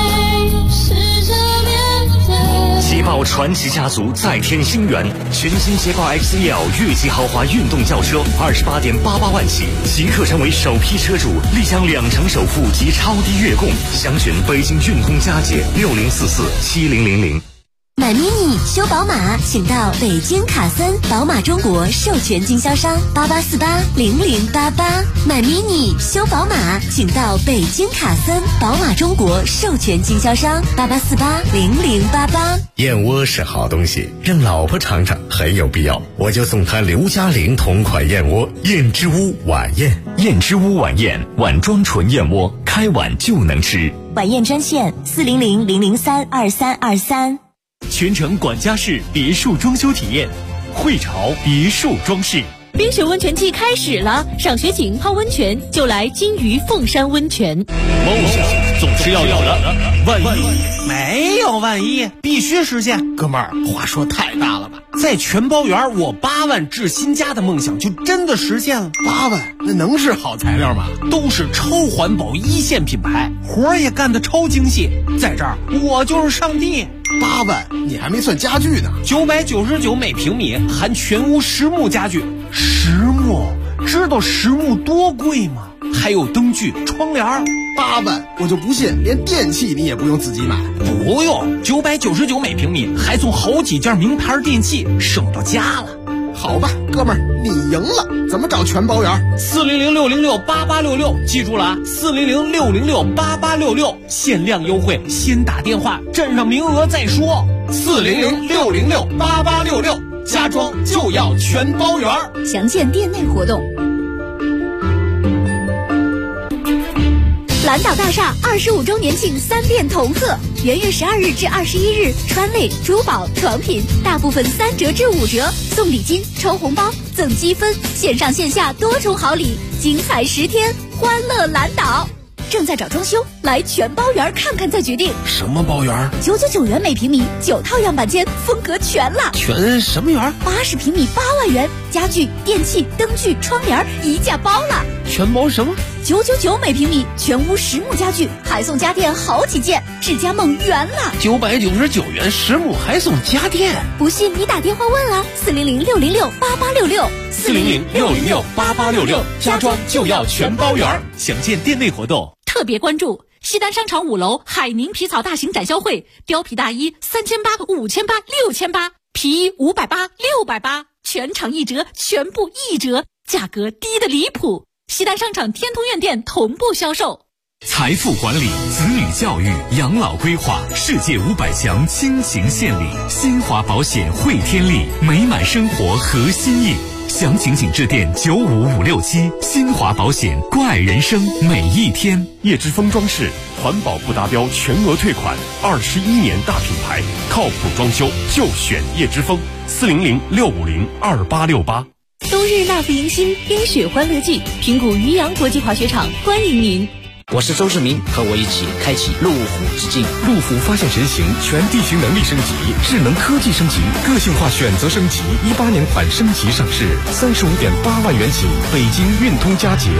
捷豹传奇家族再添新元，全新捷豹 XEL 越级豪华运动轿车28.88万起，即刻成为首批车主，立享2成首付及超低月供。详询北京运通佳捷60447000。 买 mini 修宝马，请到北京卡森宝马中国授权经销商88480088。买 mini 修宝马，请到北京卡森宝马中国授权经销商88480088。 燕窝是好东西，让老婆尝尝很有必要，我就送她刘嘉玲同款燕窝燕之屋晚宴。 燕之屋晚宴，碗装纯燕窝，开碗就能吃。 晚宴专线400-003-2323。 全程管家式别墅装修体验，汇潮别墅装饰。 冰雪温泉季开始了，赏雪景泡温泉就来金鱼凤山温泉。 梦想总是要有的，万一没有万一，必须实现。哥们儿，话说太大了吧？在全包园，我8万置新家的梦想就真的实现了。 8万，那能是好材料吗？ 都是超环保一线品牌，活儿也干得超精细。在这儿，我就是上帝。 8万，你还没算家具呢。 999每平米，含全屋实木家具。实木，知道实木多贵吗？还有灯具、窗帘， 8万，我就不信连电器你也不用自己买。 不用，999每平米，还送好几件名牌电器，省到家了。 好吧，哥们儿，你赢了。怎么找全包圆？400-606-8866，记住了啊，400-606-8866，限量优惠，先打电话，占上名额再说。400-606-8866，家装就要全包圆。 详见店内活动。蓝岛大厦25周年庆3店同贺，元月12日至21日，川类、珠宝、床品大部分3折至5折，送礼金、抽红包、赠积分，线上线下多重好礼，精彩10天，欢乐蓝岛。正在找装修，来全包圆看看再决定。 什么包圆 ？999元每平米，9套样板间，风格全了。 全什么圆 ？80平米8万元，家具、电器、灯具、窗帘一价包了。 全包什么 ？999每平米，全屋实木家具，还送家电好几件，智家梦圆了。 999元实木还送家电， 不信你打电话问啊 ，400-606-8866，400-606-8866，家装就要全包圆。详见店内活动。 特别关注西单商场5楼海宁皮草大型展销会，貂皮大衣3800、5800、6800，皮衣580、680，全场1折，全部1折，价格低得离谱。西单商场天通苑店同步销售。 财富管理、子女教育、养老规划，世界500强倾情献礼，新华保险汇天利，美满生活核心意。详情请致电95567，新华保险，关爱人生每一天。 叶之峰装饰，环保不达标全额退款，21年大品牌，靠谱装修就选叶之峰，400-650-2868。 冬日那副迎新冰雪欢乐季，平谷渔阳国际滑雪场欢迎您。 我是周世明，和我一起开启路虎之境。 路虎发现神行，全地形能力升级，智能科技升级，个性化选择升级。18年款升级上市，35.8万元起。北京运通佳捷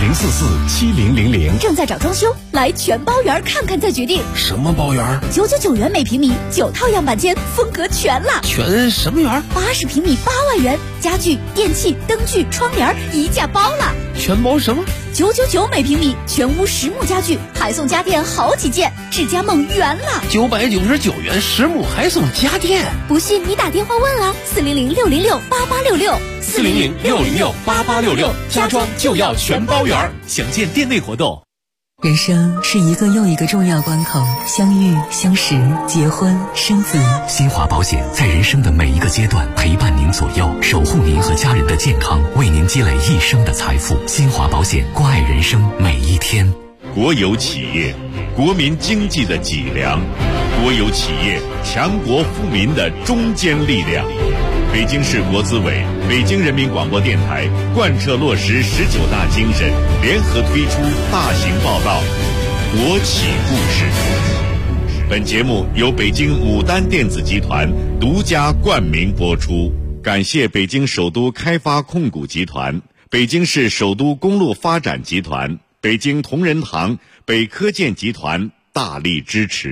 60447000。 正在找装修，来全包圆看看再决定。 什么包圆 ？999元每平米，9套样板间，风格全了。 全什么圆 ？80平米8万元，家具、电器、灯具、窗帘一价包了。 全包什么 ？999每平米，全屋实木家具，还送家电好几件，智家梦圆了。 999元实木还送家电， 不信你打电话问啊，400-606-8866， 400-606-8866，家装就要全包圆。详见店内活动。 人生是一个又一个重要关口，相遇、相识、结婚、生子。 新华保险在人生的每一个阶段陪伴您左右，守护您和家人的健康，为您积累一生的财富。新华保险，关爱人生每一天。 国有企业，国民经济的脊梁；国有企业，强国富民的中坚力量。北京市国资委、北京人民广播电台贯彻落实19大精神，联合推出大型报道《国企故事》。本节目由北京牡丹电子集团独家冠名播出，感谢北京首都开发控股集团、北京市首都公路发展集团、北京同仁堂、北科建集团大力支持。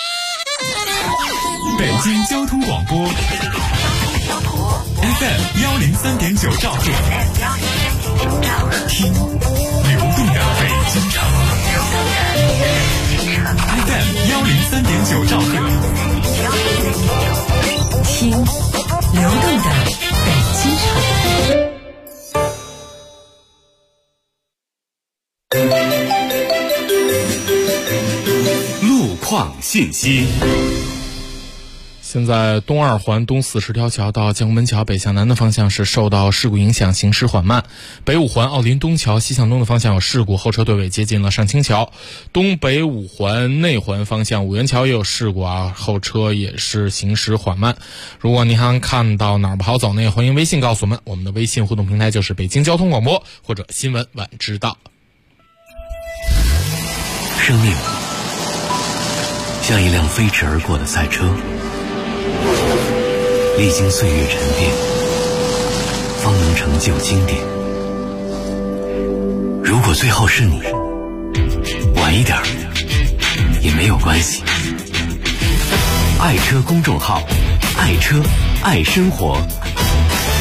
北京交通广播FM 103.9兆赫，听流动的北京城。FM 103.9兆赫， 听流动的北京城。 路况信息。 现在东2环东40条桥到江门桥北向南的方向是受到事故影响，行驶缓慢。北5环奥林东桥西向东的方向有事故，后车队尾接近了上清桥。东北5环内环方向五元桥也有事故啊，后车也是行驶缓慢。如果您还看到哪儿不好走呢，也欢迎微信告诉我们，我们的微信互动平台就是北京交通广播或者新闻晚知道。 生命像一辆飞驰而过的赛车，历经岁月沉淀，方能成就经典。如果最后是你，晚一点也没有关系。爱车公众号，爱车爱生活，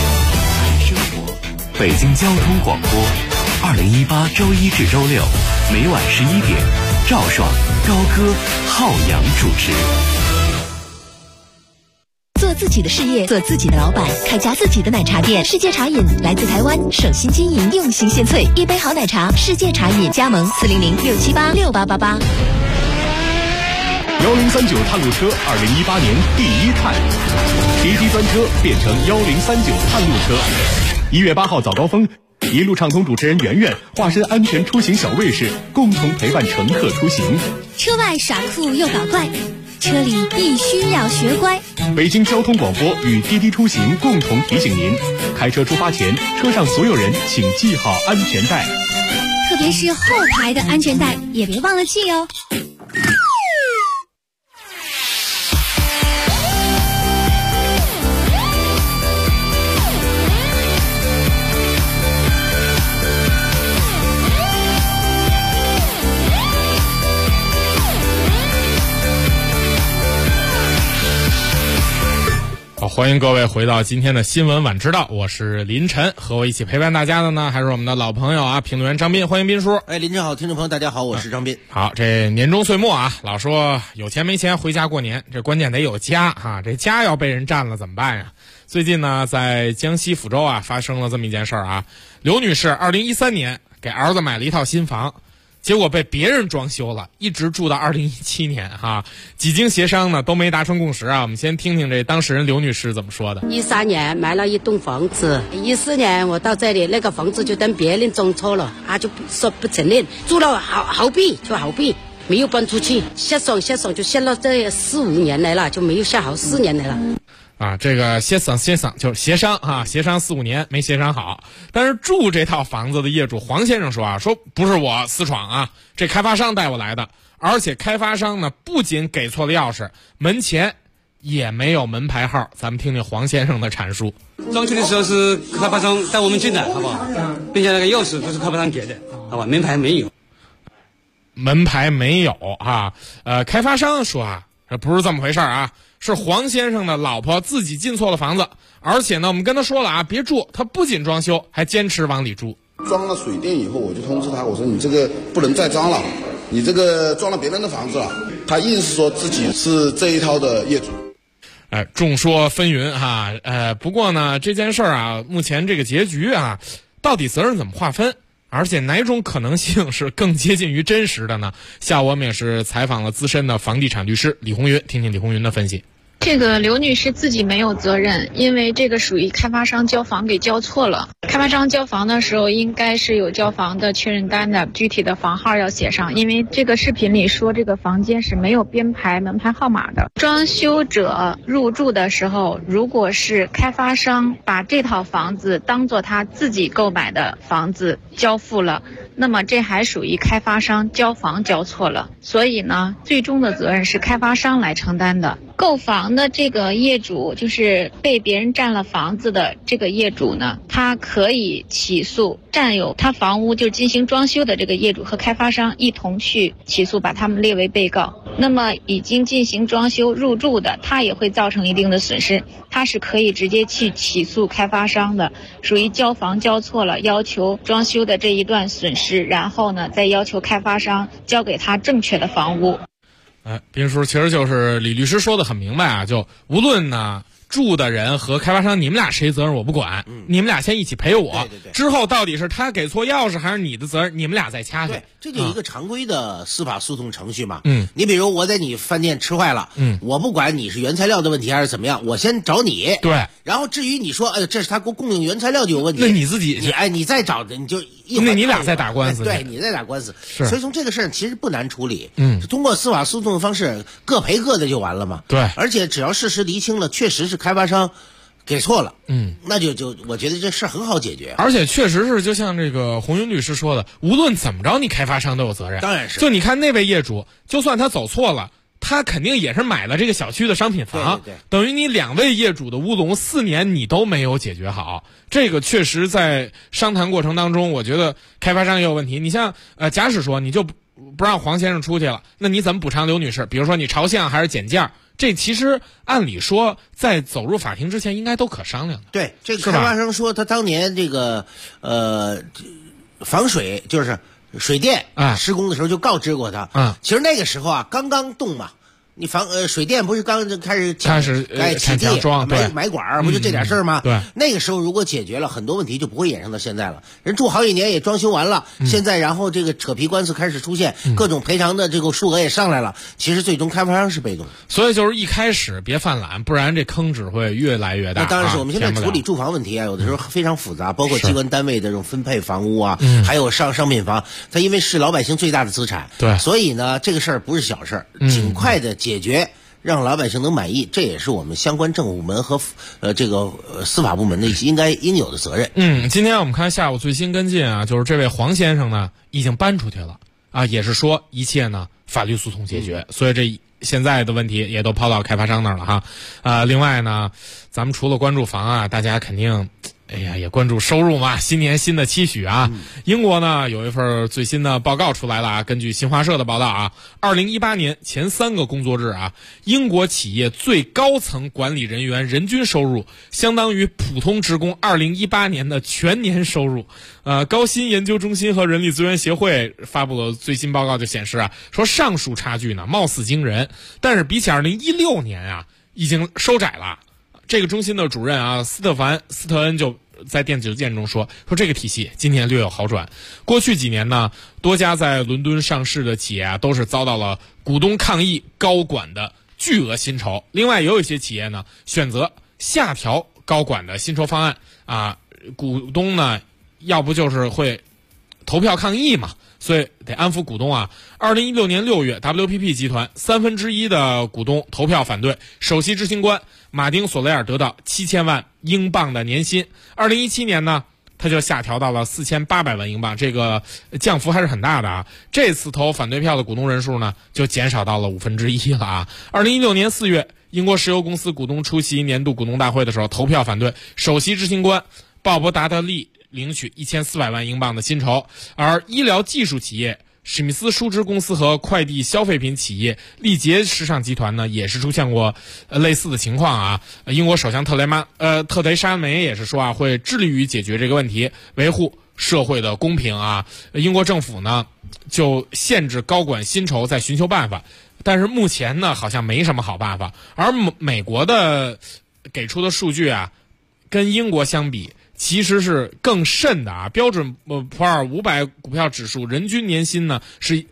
北京交通广播，2018周1至周6 每晚11点，赵爽、高歌、浩洋主持。 做自己的事业，做自己的老板，开家自己的奶茶店。世界茶饮来自台湾，省心经营，用心献萃，一杯好奶茶，世界茶饮。加盟400-678-6888。 1039探路车2018年第1探，滴滴专车变成1039探路车。1月8号早高峰，一路畅通主持人圆圆化身安全出行小卫士，共同陪伴乘客出行。 车外耍酷又搞怪，车里必须要学乖。 北京交通广播与滴滴出行共同提醒您：开车出发前，车上所有人请系好安全带， 特别是后排的安全带也别忘了系哦。 好，欢迎各位回到今天的新闻晚知道，我是林晨，和我一起陪伴大家的呢还是我们的老朋友啊，评论员张斌，欢迎斌叔。 林晨好，听众朋友大家好，我是张斌。 好，这年终岁末啊，老说有钱没钱回家过年，这关键得有家啊，这家要被人占了怎么办呀？最近呢，在江西抚州啊发生了这么一件事儿啊，刘女士2013年给儿子买了一套新房。结果被别人装修了，一直住到2017年哈，几经协商呢都没达成共识啊。我们先听听这当事人刘女士怎么说的。 13年买了一栋房子，14年我到这里，那个房子就等别人装修了，他就说不承认，住了好避，没有搬出去，协商就协了这4-5年来了，就没有下好4年来了。 啊，这个协商就是协商啊，协商4-5年没协商好。但是住这套房子的业主黄先生说啊，说不是我私闯啊，这开发商带我来的，而且开发商呢不仅给错了钥匙，门前也没有门牌号。咱们听听黄先生的阐述。 装修的时候是开发商带我们进的，好不好？并且那个钥匙都是开发商给的，好吧？门牌没有。 门牌没有啊，开发商说啊，这不是这么回事啊。是黄先生的老婆自己进错了房子，而且呢，我们跟他说了啊，别住。他不仅装修，还坚持往里住。 装了水电以后，我就通知他，我说你这个不能再装了，你这个装了别人的房子了。他硬是说自己是这一套的业主。 众说纷纭哈。不过呢，这件事儿啊，目前这个结局啊，到底责任怎么划分？而且哪种可能性是更接近于真实的呢？下午我们也是采访了资深的房地产律师李红云，听听李红云的分析。 这个刘女士自己没有责任，因为这个属于开发商交房给交错了。开发商交房的时候应该是有交房的确认单的，具体的房号要写上，因为这个视频里说这个房间是没有编排门牌号码的。装修者入住的时候，如果是开发商把这套房子当作他自己购买的房子交付了，那么这还属于开发商交房交错了，所以呢，最终的责任是开发商来承担的。购房的这个业主，就是被别人占了房子的这个业主呢，他可以起诉占有他房屋就进行装修的这个业主和开发商一同去起诉，把他们列为被告。那么已经进行装修入住的，他也会造成一定的损失，他是可以直接去起诉开发商的，属于交房交错了，要求装修的这一段损失，然后呢再要求开发商交给他正确的房屋。 斌叔，其实就是李律师说的很明白啊，就无论呢住的人和开发商，你们俩谁责任我不管，你们俩先一起赔我，对，之后到底是他给错钥匙还是你的责任，你们俩再掐去。 对，这就一个常规的司法诉讼程序嘛。你比如我在你饭店吃坏了，我不管你是原材料的问题还是怎么样，我先找你。 对， 然后至于你说，这是他给我供应原材料就有问题， 那你自己你再找你就那你俩再打官司， 对，你再打官司。 是， 所以从这个事儿其实不难处理，通过司法诉讼的方式各赔各的就完了嘛。 对， 而且只要事实厘清了，确实是开发商给错了，那就我觉得这事很好解决。 而且确实是就像这个红云律师说的，无论怎么着，你开发商都有责任。 当然是。 就你看那位业主，就算他走错了，他肯定也是买了这个小区的商品房， 对， 等于你2位业主的乌龙4年你都没有解决好，这个确实在商谈过程当中，我觉得开发商也有问题。你像假使说你就不让黄先生出去了，那你怎么补偿刘女士？比如说你朝向还是减价？这其实按理说在走入法庭之前应该都可商量的。 对，这个开发商说他当年这个防水就是水电施工的时候就告知过他。其实那个时候啊，刚刚动嘛。你水电不是刚开始起地买管不就这点事儿吗？ 对， 那个时候如果解决了，很多问题就不会衍生到现在了。人住好几年也装修完了，现在然后这个扯皮官司开始出现，各种赔偿的这个数额也上来了。其实最终开发商是被动， 所以就是一开始别犯懒，不然这坑只会越来越大。 那当然是我们现在处理住房问题啊，有的时候非常复杂，包括机关单位的这种分配房屋啊，还有商品房，它因为是老百姓最大的资产， 对， 所以呢这个事儿不是小事儿，尽快的解决，让老百姓能满意，这也是我们相关政府部门和这个司法部门的应有的责任。 今天我们看下午最新跟进啊，就是这位黄先生呢已经搬出去了啊，也是说一切呢法律诉讼解决，所以这现在的问题也都抛到开发商那儿了哈。另外呢，咱们除了关注房啊，大家肯定也关注收入嘛，新年新的期许啊。英国呢有一份最新的报告出来了啊，根据新华社的报道啊，2018年前3个工作日啊，英国企业最高层管理人员人均收入相当于普通职工2018年的全年收入。高新研究中心和人力资源协会发布了最新报告，就显示啊，说上述差距呢貌似惊人，但是比起2016年啊已经收窄了。这个中心的主任啊，斯特恩就在电子邮件中说这个体系今年略有好转。过去几年呢，多家在伦敦上市的企业啊，都是遭到了股东抗议高管的巨额薪酬。另外，也有一些企业呢选择下调高管的薪酬方案啊，股东呢要不就是会投票抗议嘛，所以得安抚股东啊。2016年6月 WPP 集团1/3的股东投票反对，首席执行官马丁·索雷尔得到7000万英镑的年薪。2017年呢，他就下调到了4800万英镑，这个降幅还是很大的啊。这次投反对票的股东人数呢，就减少到了1/5了啊。2016年4月，英国石油公司股东出席年度股东大会的时候投票反对，首席执行官鲍勃·达特利领取1400万英镑的薪酬，而医疗技术企业史密斯舒织公司和快递消费品企业丽杰时尚集团呢，也是出现过类似的情况啊。英国首相特蕾莎梅也是说啊，会致力于解决这个问题，维护社会的公平啊。英国政府呢就限制高管薪酬，在寻求办法，但是目前呢好像没什么好办法。而美国的给出的数据啊，跟英国相比其实是更甚的啊。标准普尔500股票指数人均年薪呢是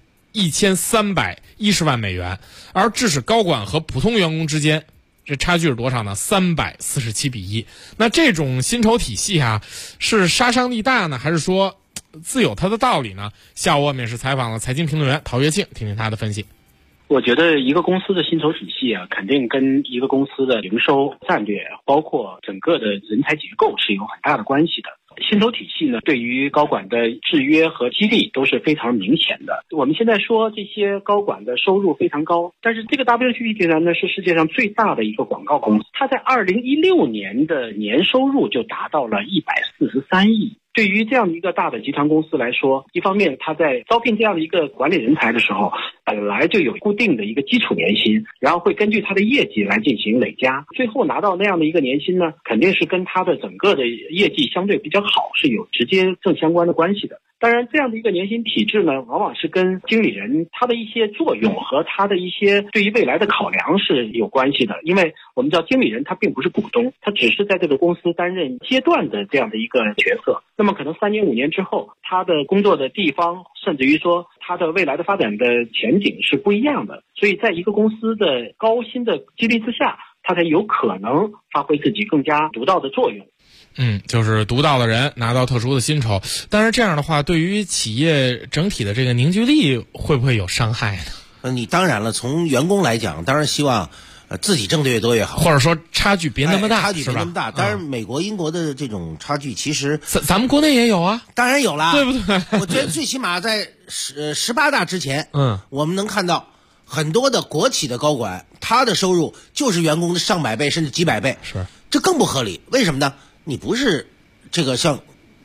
1310万美元，而致使高管和普通员工之间这差距是多少呢？347:1。那这种薪酬体系啊，是杀伤力大呢，还是说自有它的道理呢？下午我们也是采访了财经评论员陶跃庆，听听他的分析。 我觉得一个公司的薪酬体系啊，肯定跟一个公司的营收战略，包括整个的人才结构是有很大的关系的。薪酬体系呢，对于高管的制约和激励都是非常明显的。我们现在说这些高管的收入非常高，但是这个 WPP 集团呢是世界上最大的一个广告公司，它在2016年的年收入就达到了143亿。对于这样的一个大的集团公司来说，一方面他在招聘这样的一个管理人才的时候，本来就有固定的一个基础年薪，然后会根据他的业绩来进行累加，最后拿到那样的一个年薪呢，肯定是跟他的整个的业绩相对比较好是有直接正相关的关系的。当然，这样的一个年薪体制呢，往往是跟经理人他的一些作用和他的一些对于未来的考量是有关系的。因为我们知道经理人他并不是股东，他只是在这个公司担任阶段的这样的一个角色。那么可能3年5年之后，他的工作的地方，甚至于说他的未来的发展的前景是不一样的。所以在一个公司的高薪的激励之下，他才有可能发挥自己更加独到的作用。 就是独到的人拿到特殊的薪酬，但是这样的话，对于企业整体的这个凝聚力会不会有伤害呢？ 你当然了，从员工来讲，当然希望自己挣的越多越好， 或者说差距别那么大， 差距别那么大。当然，美国、英国的这种差距，其实咱们国内也有啊， 当然有啦， 对不对？ 我觉得最起码在18大之前，我们能看到很多的国企的高管，他的收入就是员工的上百倍甚至几百倍， 是这更不合理。为什么呢？你不是这个像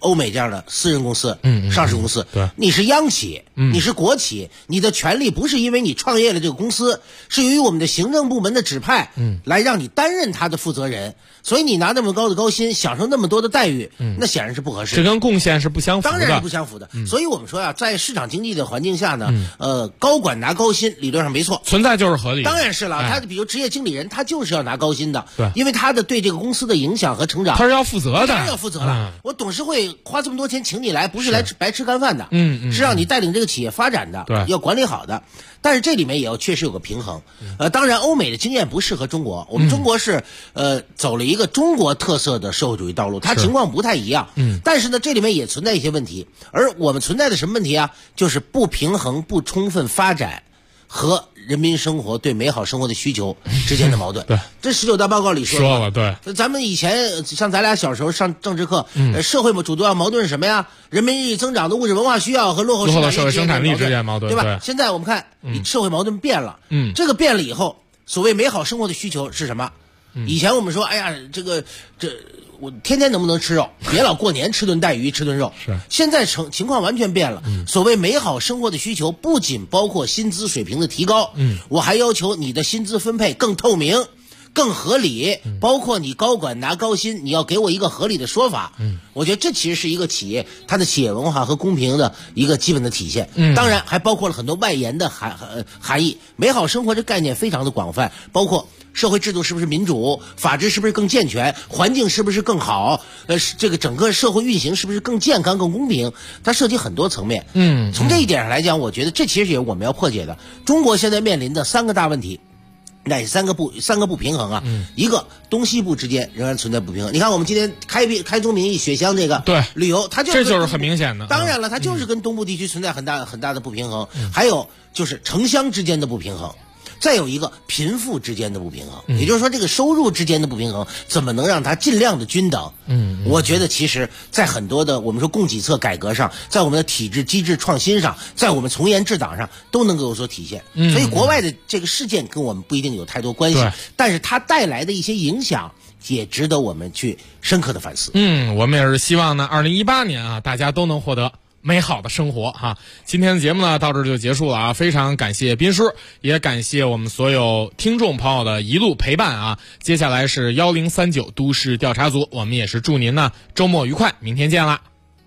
欧美这样的私人公司、上市公司， 对， 你是央企，你是国企，你的权利不是因为你创业了这个公司，是由于我们的行政部门的指派，来让你担任他的负责人，所以你拿那么高的高薪，享受那么多的待遇，那显然是不合适的。 这跟贡献是不相符的， 当然是不相符的。所以我们说呀，在市场经济的环境下呢，高管拿高薪理论上没错， 存在就是合理。 当然是了，他比如职业经理人，他就是要拿高薪的， 对， 因为他的对这个公司的影响和成长， 他是要负责的， 当然要负责了。我董事会花这么多钱请你来，不是来白吃干饭的， 是让你带领这个企业发展的， 对， 要管理好的。但是这里面也要确实有个平衡。当然，欧美的经验不适合中国，我们中国是走了一个中国特色的社会主义道路，它情况不太一样。但是呢，这里面也存在一些问题，而我们存在的什么问题啊？就是不平衡、不充分发展和人民生活对美好生活的需求之间的矛盾。 对， 这19大报告里说了，对。 咱们以前像咱俩小时候上政治课，社会主要矛盾是什么呀？人民日益增长的物质文化需要和落后社会生产力之间矛盾， 对吧？现在我们看，社会矛盾变了，这个变了以后，所谓美好生活的需求是什么？以前我们说，哎呀，我天天能不能吃肉？别老过年吃顿带鱼，吃顿肉。 是。 现在情况完全变了。所谓美好生活的需求，不仅包括薪资水平的提高，我还要求你的薪资分配更透明、更合理，包括你高管拿高薪，你要给我一个合理的说法。我觉得这其实是一个企业它的企业文化和公平的一个基本的体现。当然还包括了很多外延的含义。美好生活这概念非常的广泛，包括社会制度是不是民主，法治是不是更健全，环境是不是更好，这个整个社会运行是不是更健康、更公平，它涉及很多层面。从这一点上来讲，我觉得这其实也是我们要破解的。中国现在面临的3个大问题。那三个不平衡啊，一个东西部之间仍然存在不平衡。你看我们今天开宗明义雪乡这个对旅游，它这就是很明显的。 当然了，它就是跟东部地区存在很大的不平衡。还有就是城乡之间的不平衡。再有一个贫富之间的不平衡，也就是说这个收入之间的不平衡怎么能让它尽量的均等？我觉得其实在很多的我们说供给侧改革上，在我们的体制机制创新上，在我们从严治党上都能够有所体现。所以国外的这个事件跟我们不一定有太多关系，但是它带来的一些影响也值得我们去深刻的反思。 我们也是希望呢2018年啊大家都能获得美好的生活哈。今天的节目呢到这就结束了啊，非常感谢斌叔，也感谢我们所有听众朋友的一路陪伴啊。接下来是1039都市调查组，我们也是祝您呢周末愉快，明天见啦。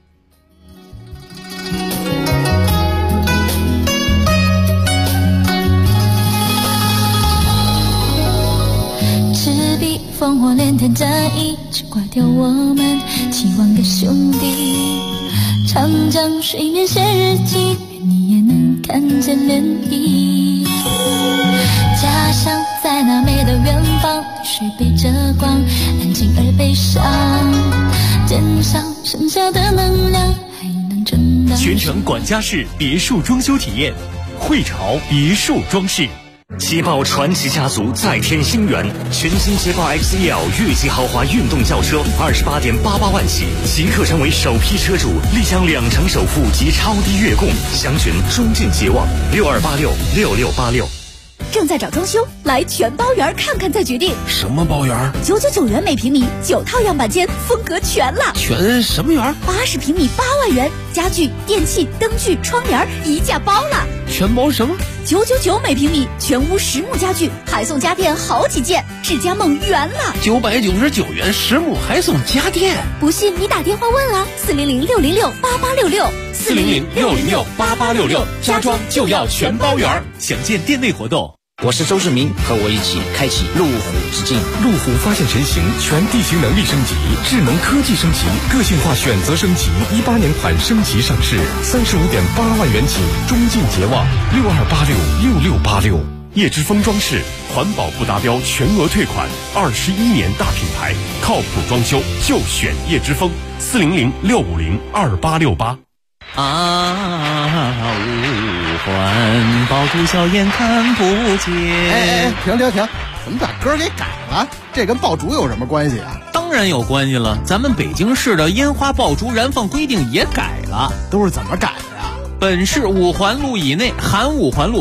赤壁烽火连天战役，只挂掉我们7万个兄弟。长江水面写日记，愿你也能看见涟漪。家乡在那美的远方，水背着光，安静而悲伤。肩上剩下的能量，还能承担。 全程管家式别墅装修体验，汇潮别墅装饰。捷豹传奇家族再添新元，全新捷豹 XEL 越级豪华运动轿车28.88万起，即刻成为首批车主，立享2成首付及超低月供。详询中晋捷望62866686。 正在找装修，来全包园看看再决定。 什么包园 ？999元每平米，9套样板间，风格全了。 全什么园 ？80平米8万元，家具、电器、灯具、窗帘一价包了。 全包什么 ？999每平米，全屋实木家具，还送家电好几件，智家梦圆了。 999元实木还送家电， 不信你打电话问啊，400-606-8866，400-606-8866， 家装就要全包圆。详见店内活动。 我是周世明，和我一起开启路虎之境。 路虎发现神行，全地形能力升级，智能科技升级，个性化选择升级。18年款升级上市，35.8万元起，中晋捷望62866686。 叶之峰装饰，环保不达标全额退款，21年大品牌，靠谱装修就选叶之峰，400-650-2868。 五环爆竹硝烟看不见。 停！怎么把歌给改了？这跟爆竹有什么关系啊？ 当然有关系了，咱们北京市的烟花爆竹燃放规定也改了。 都是怎么改的呀？ 本市5环路以内含5环路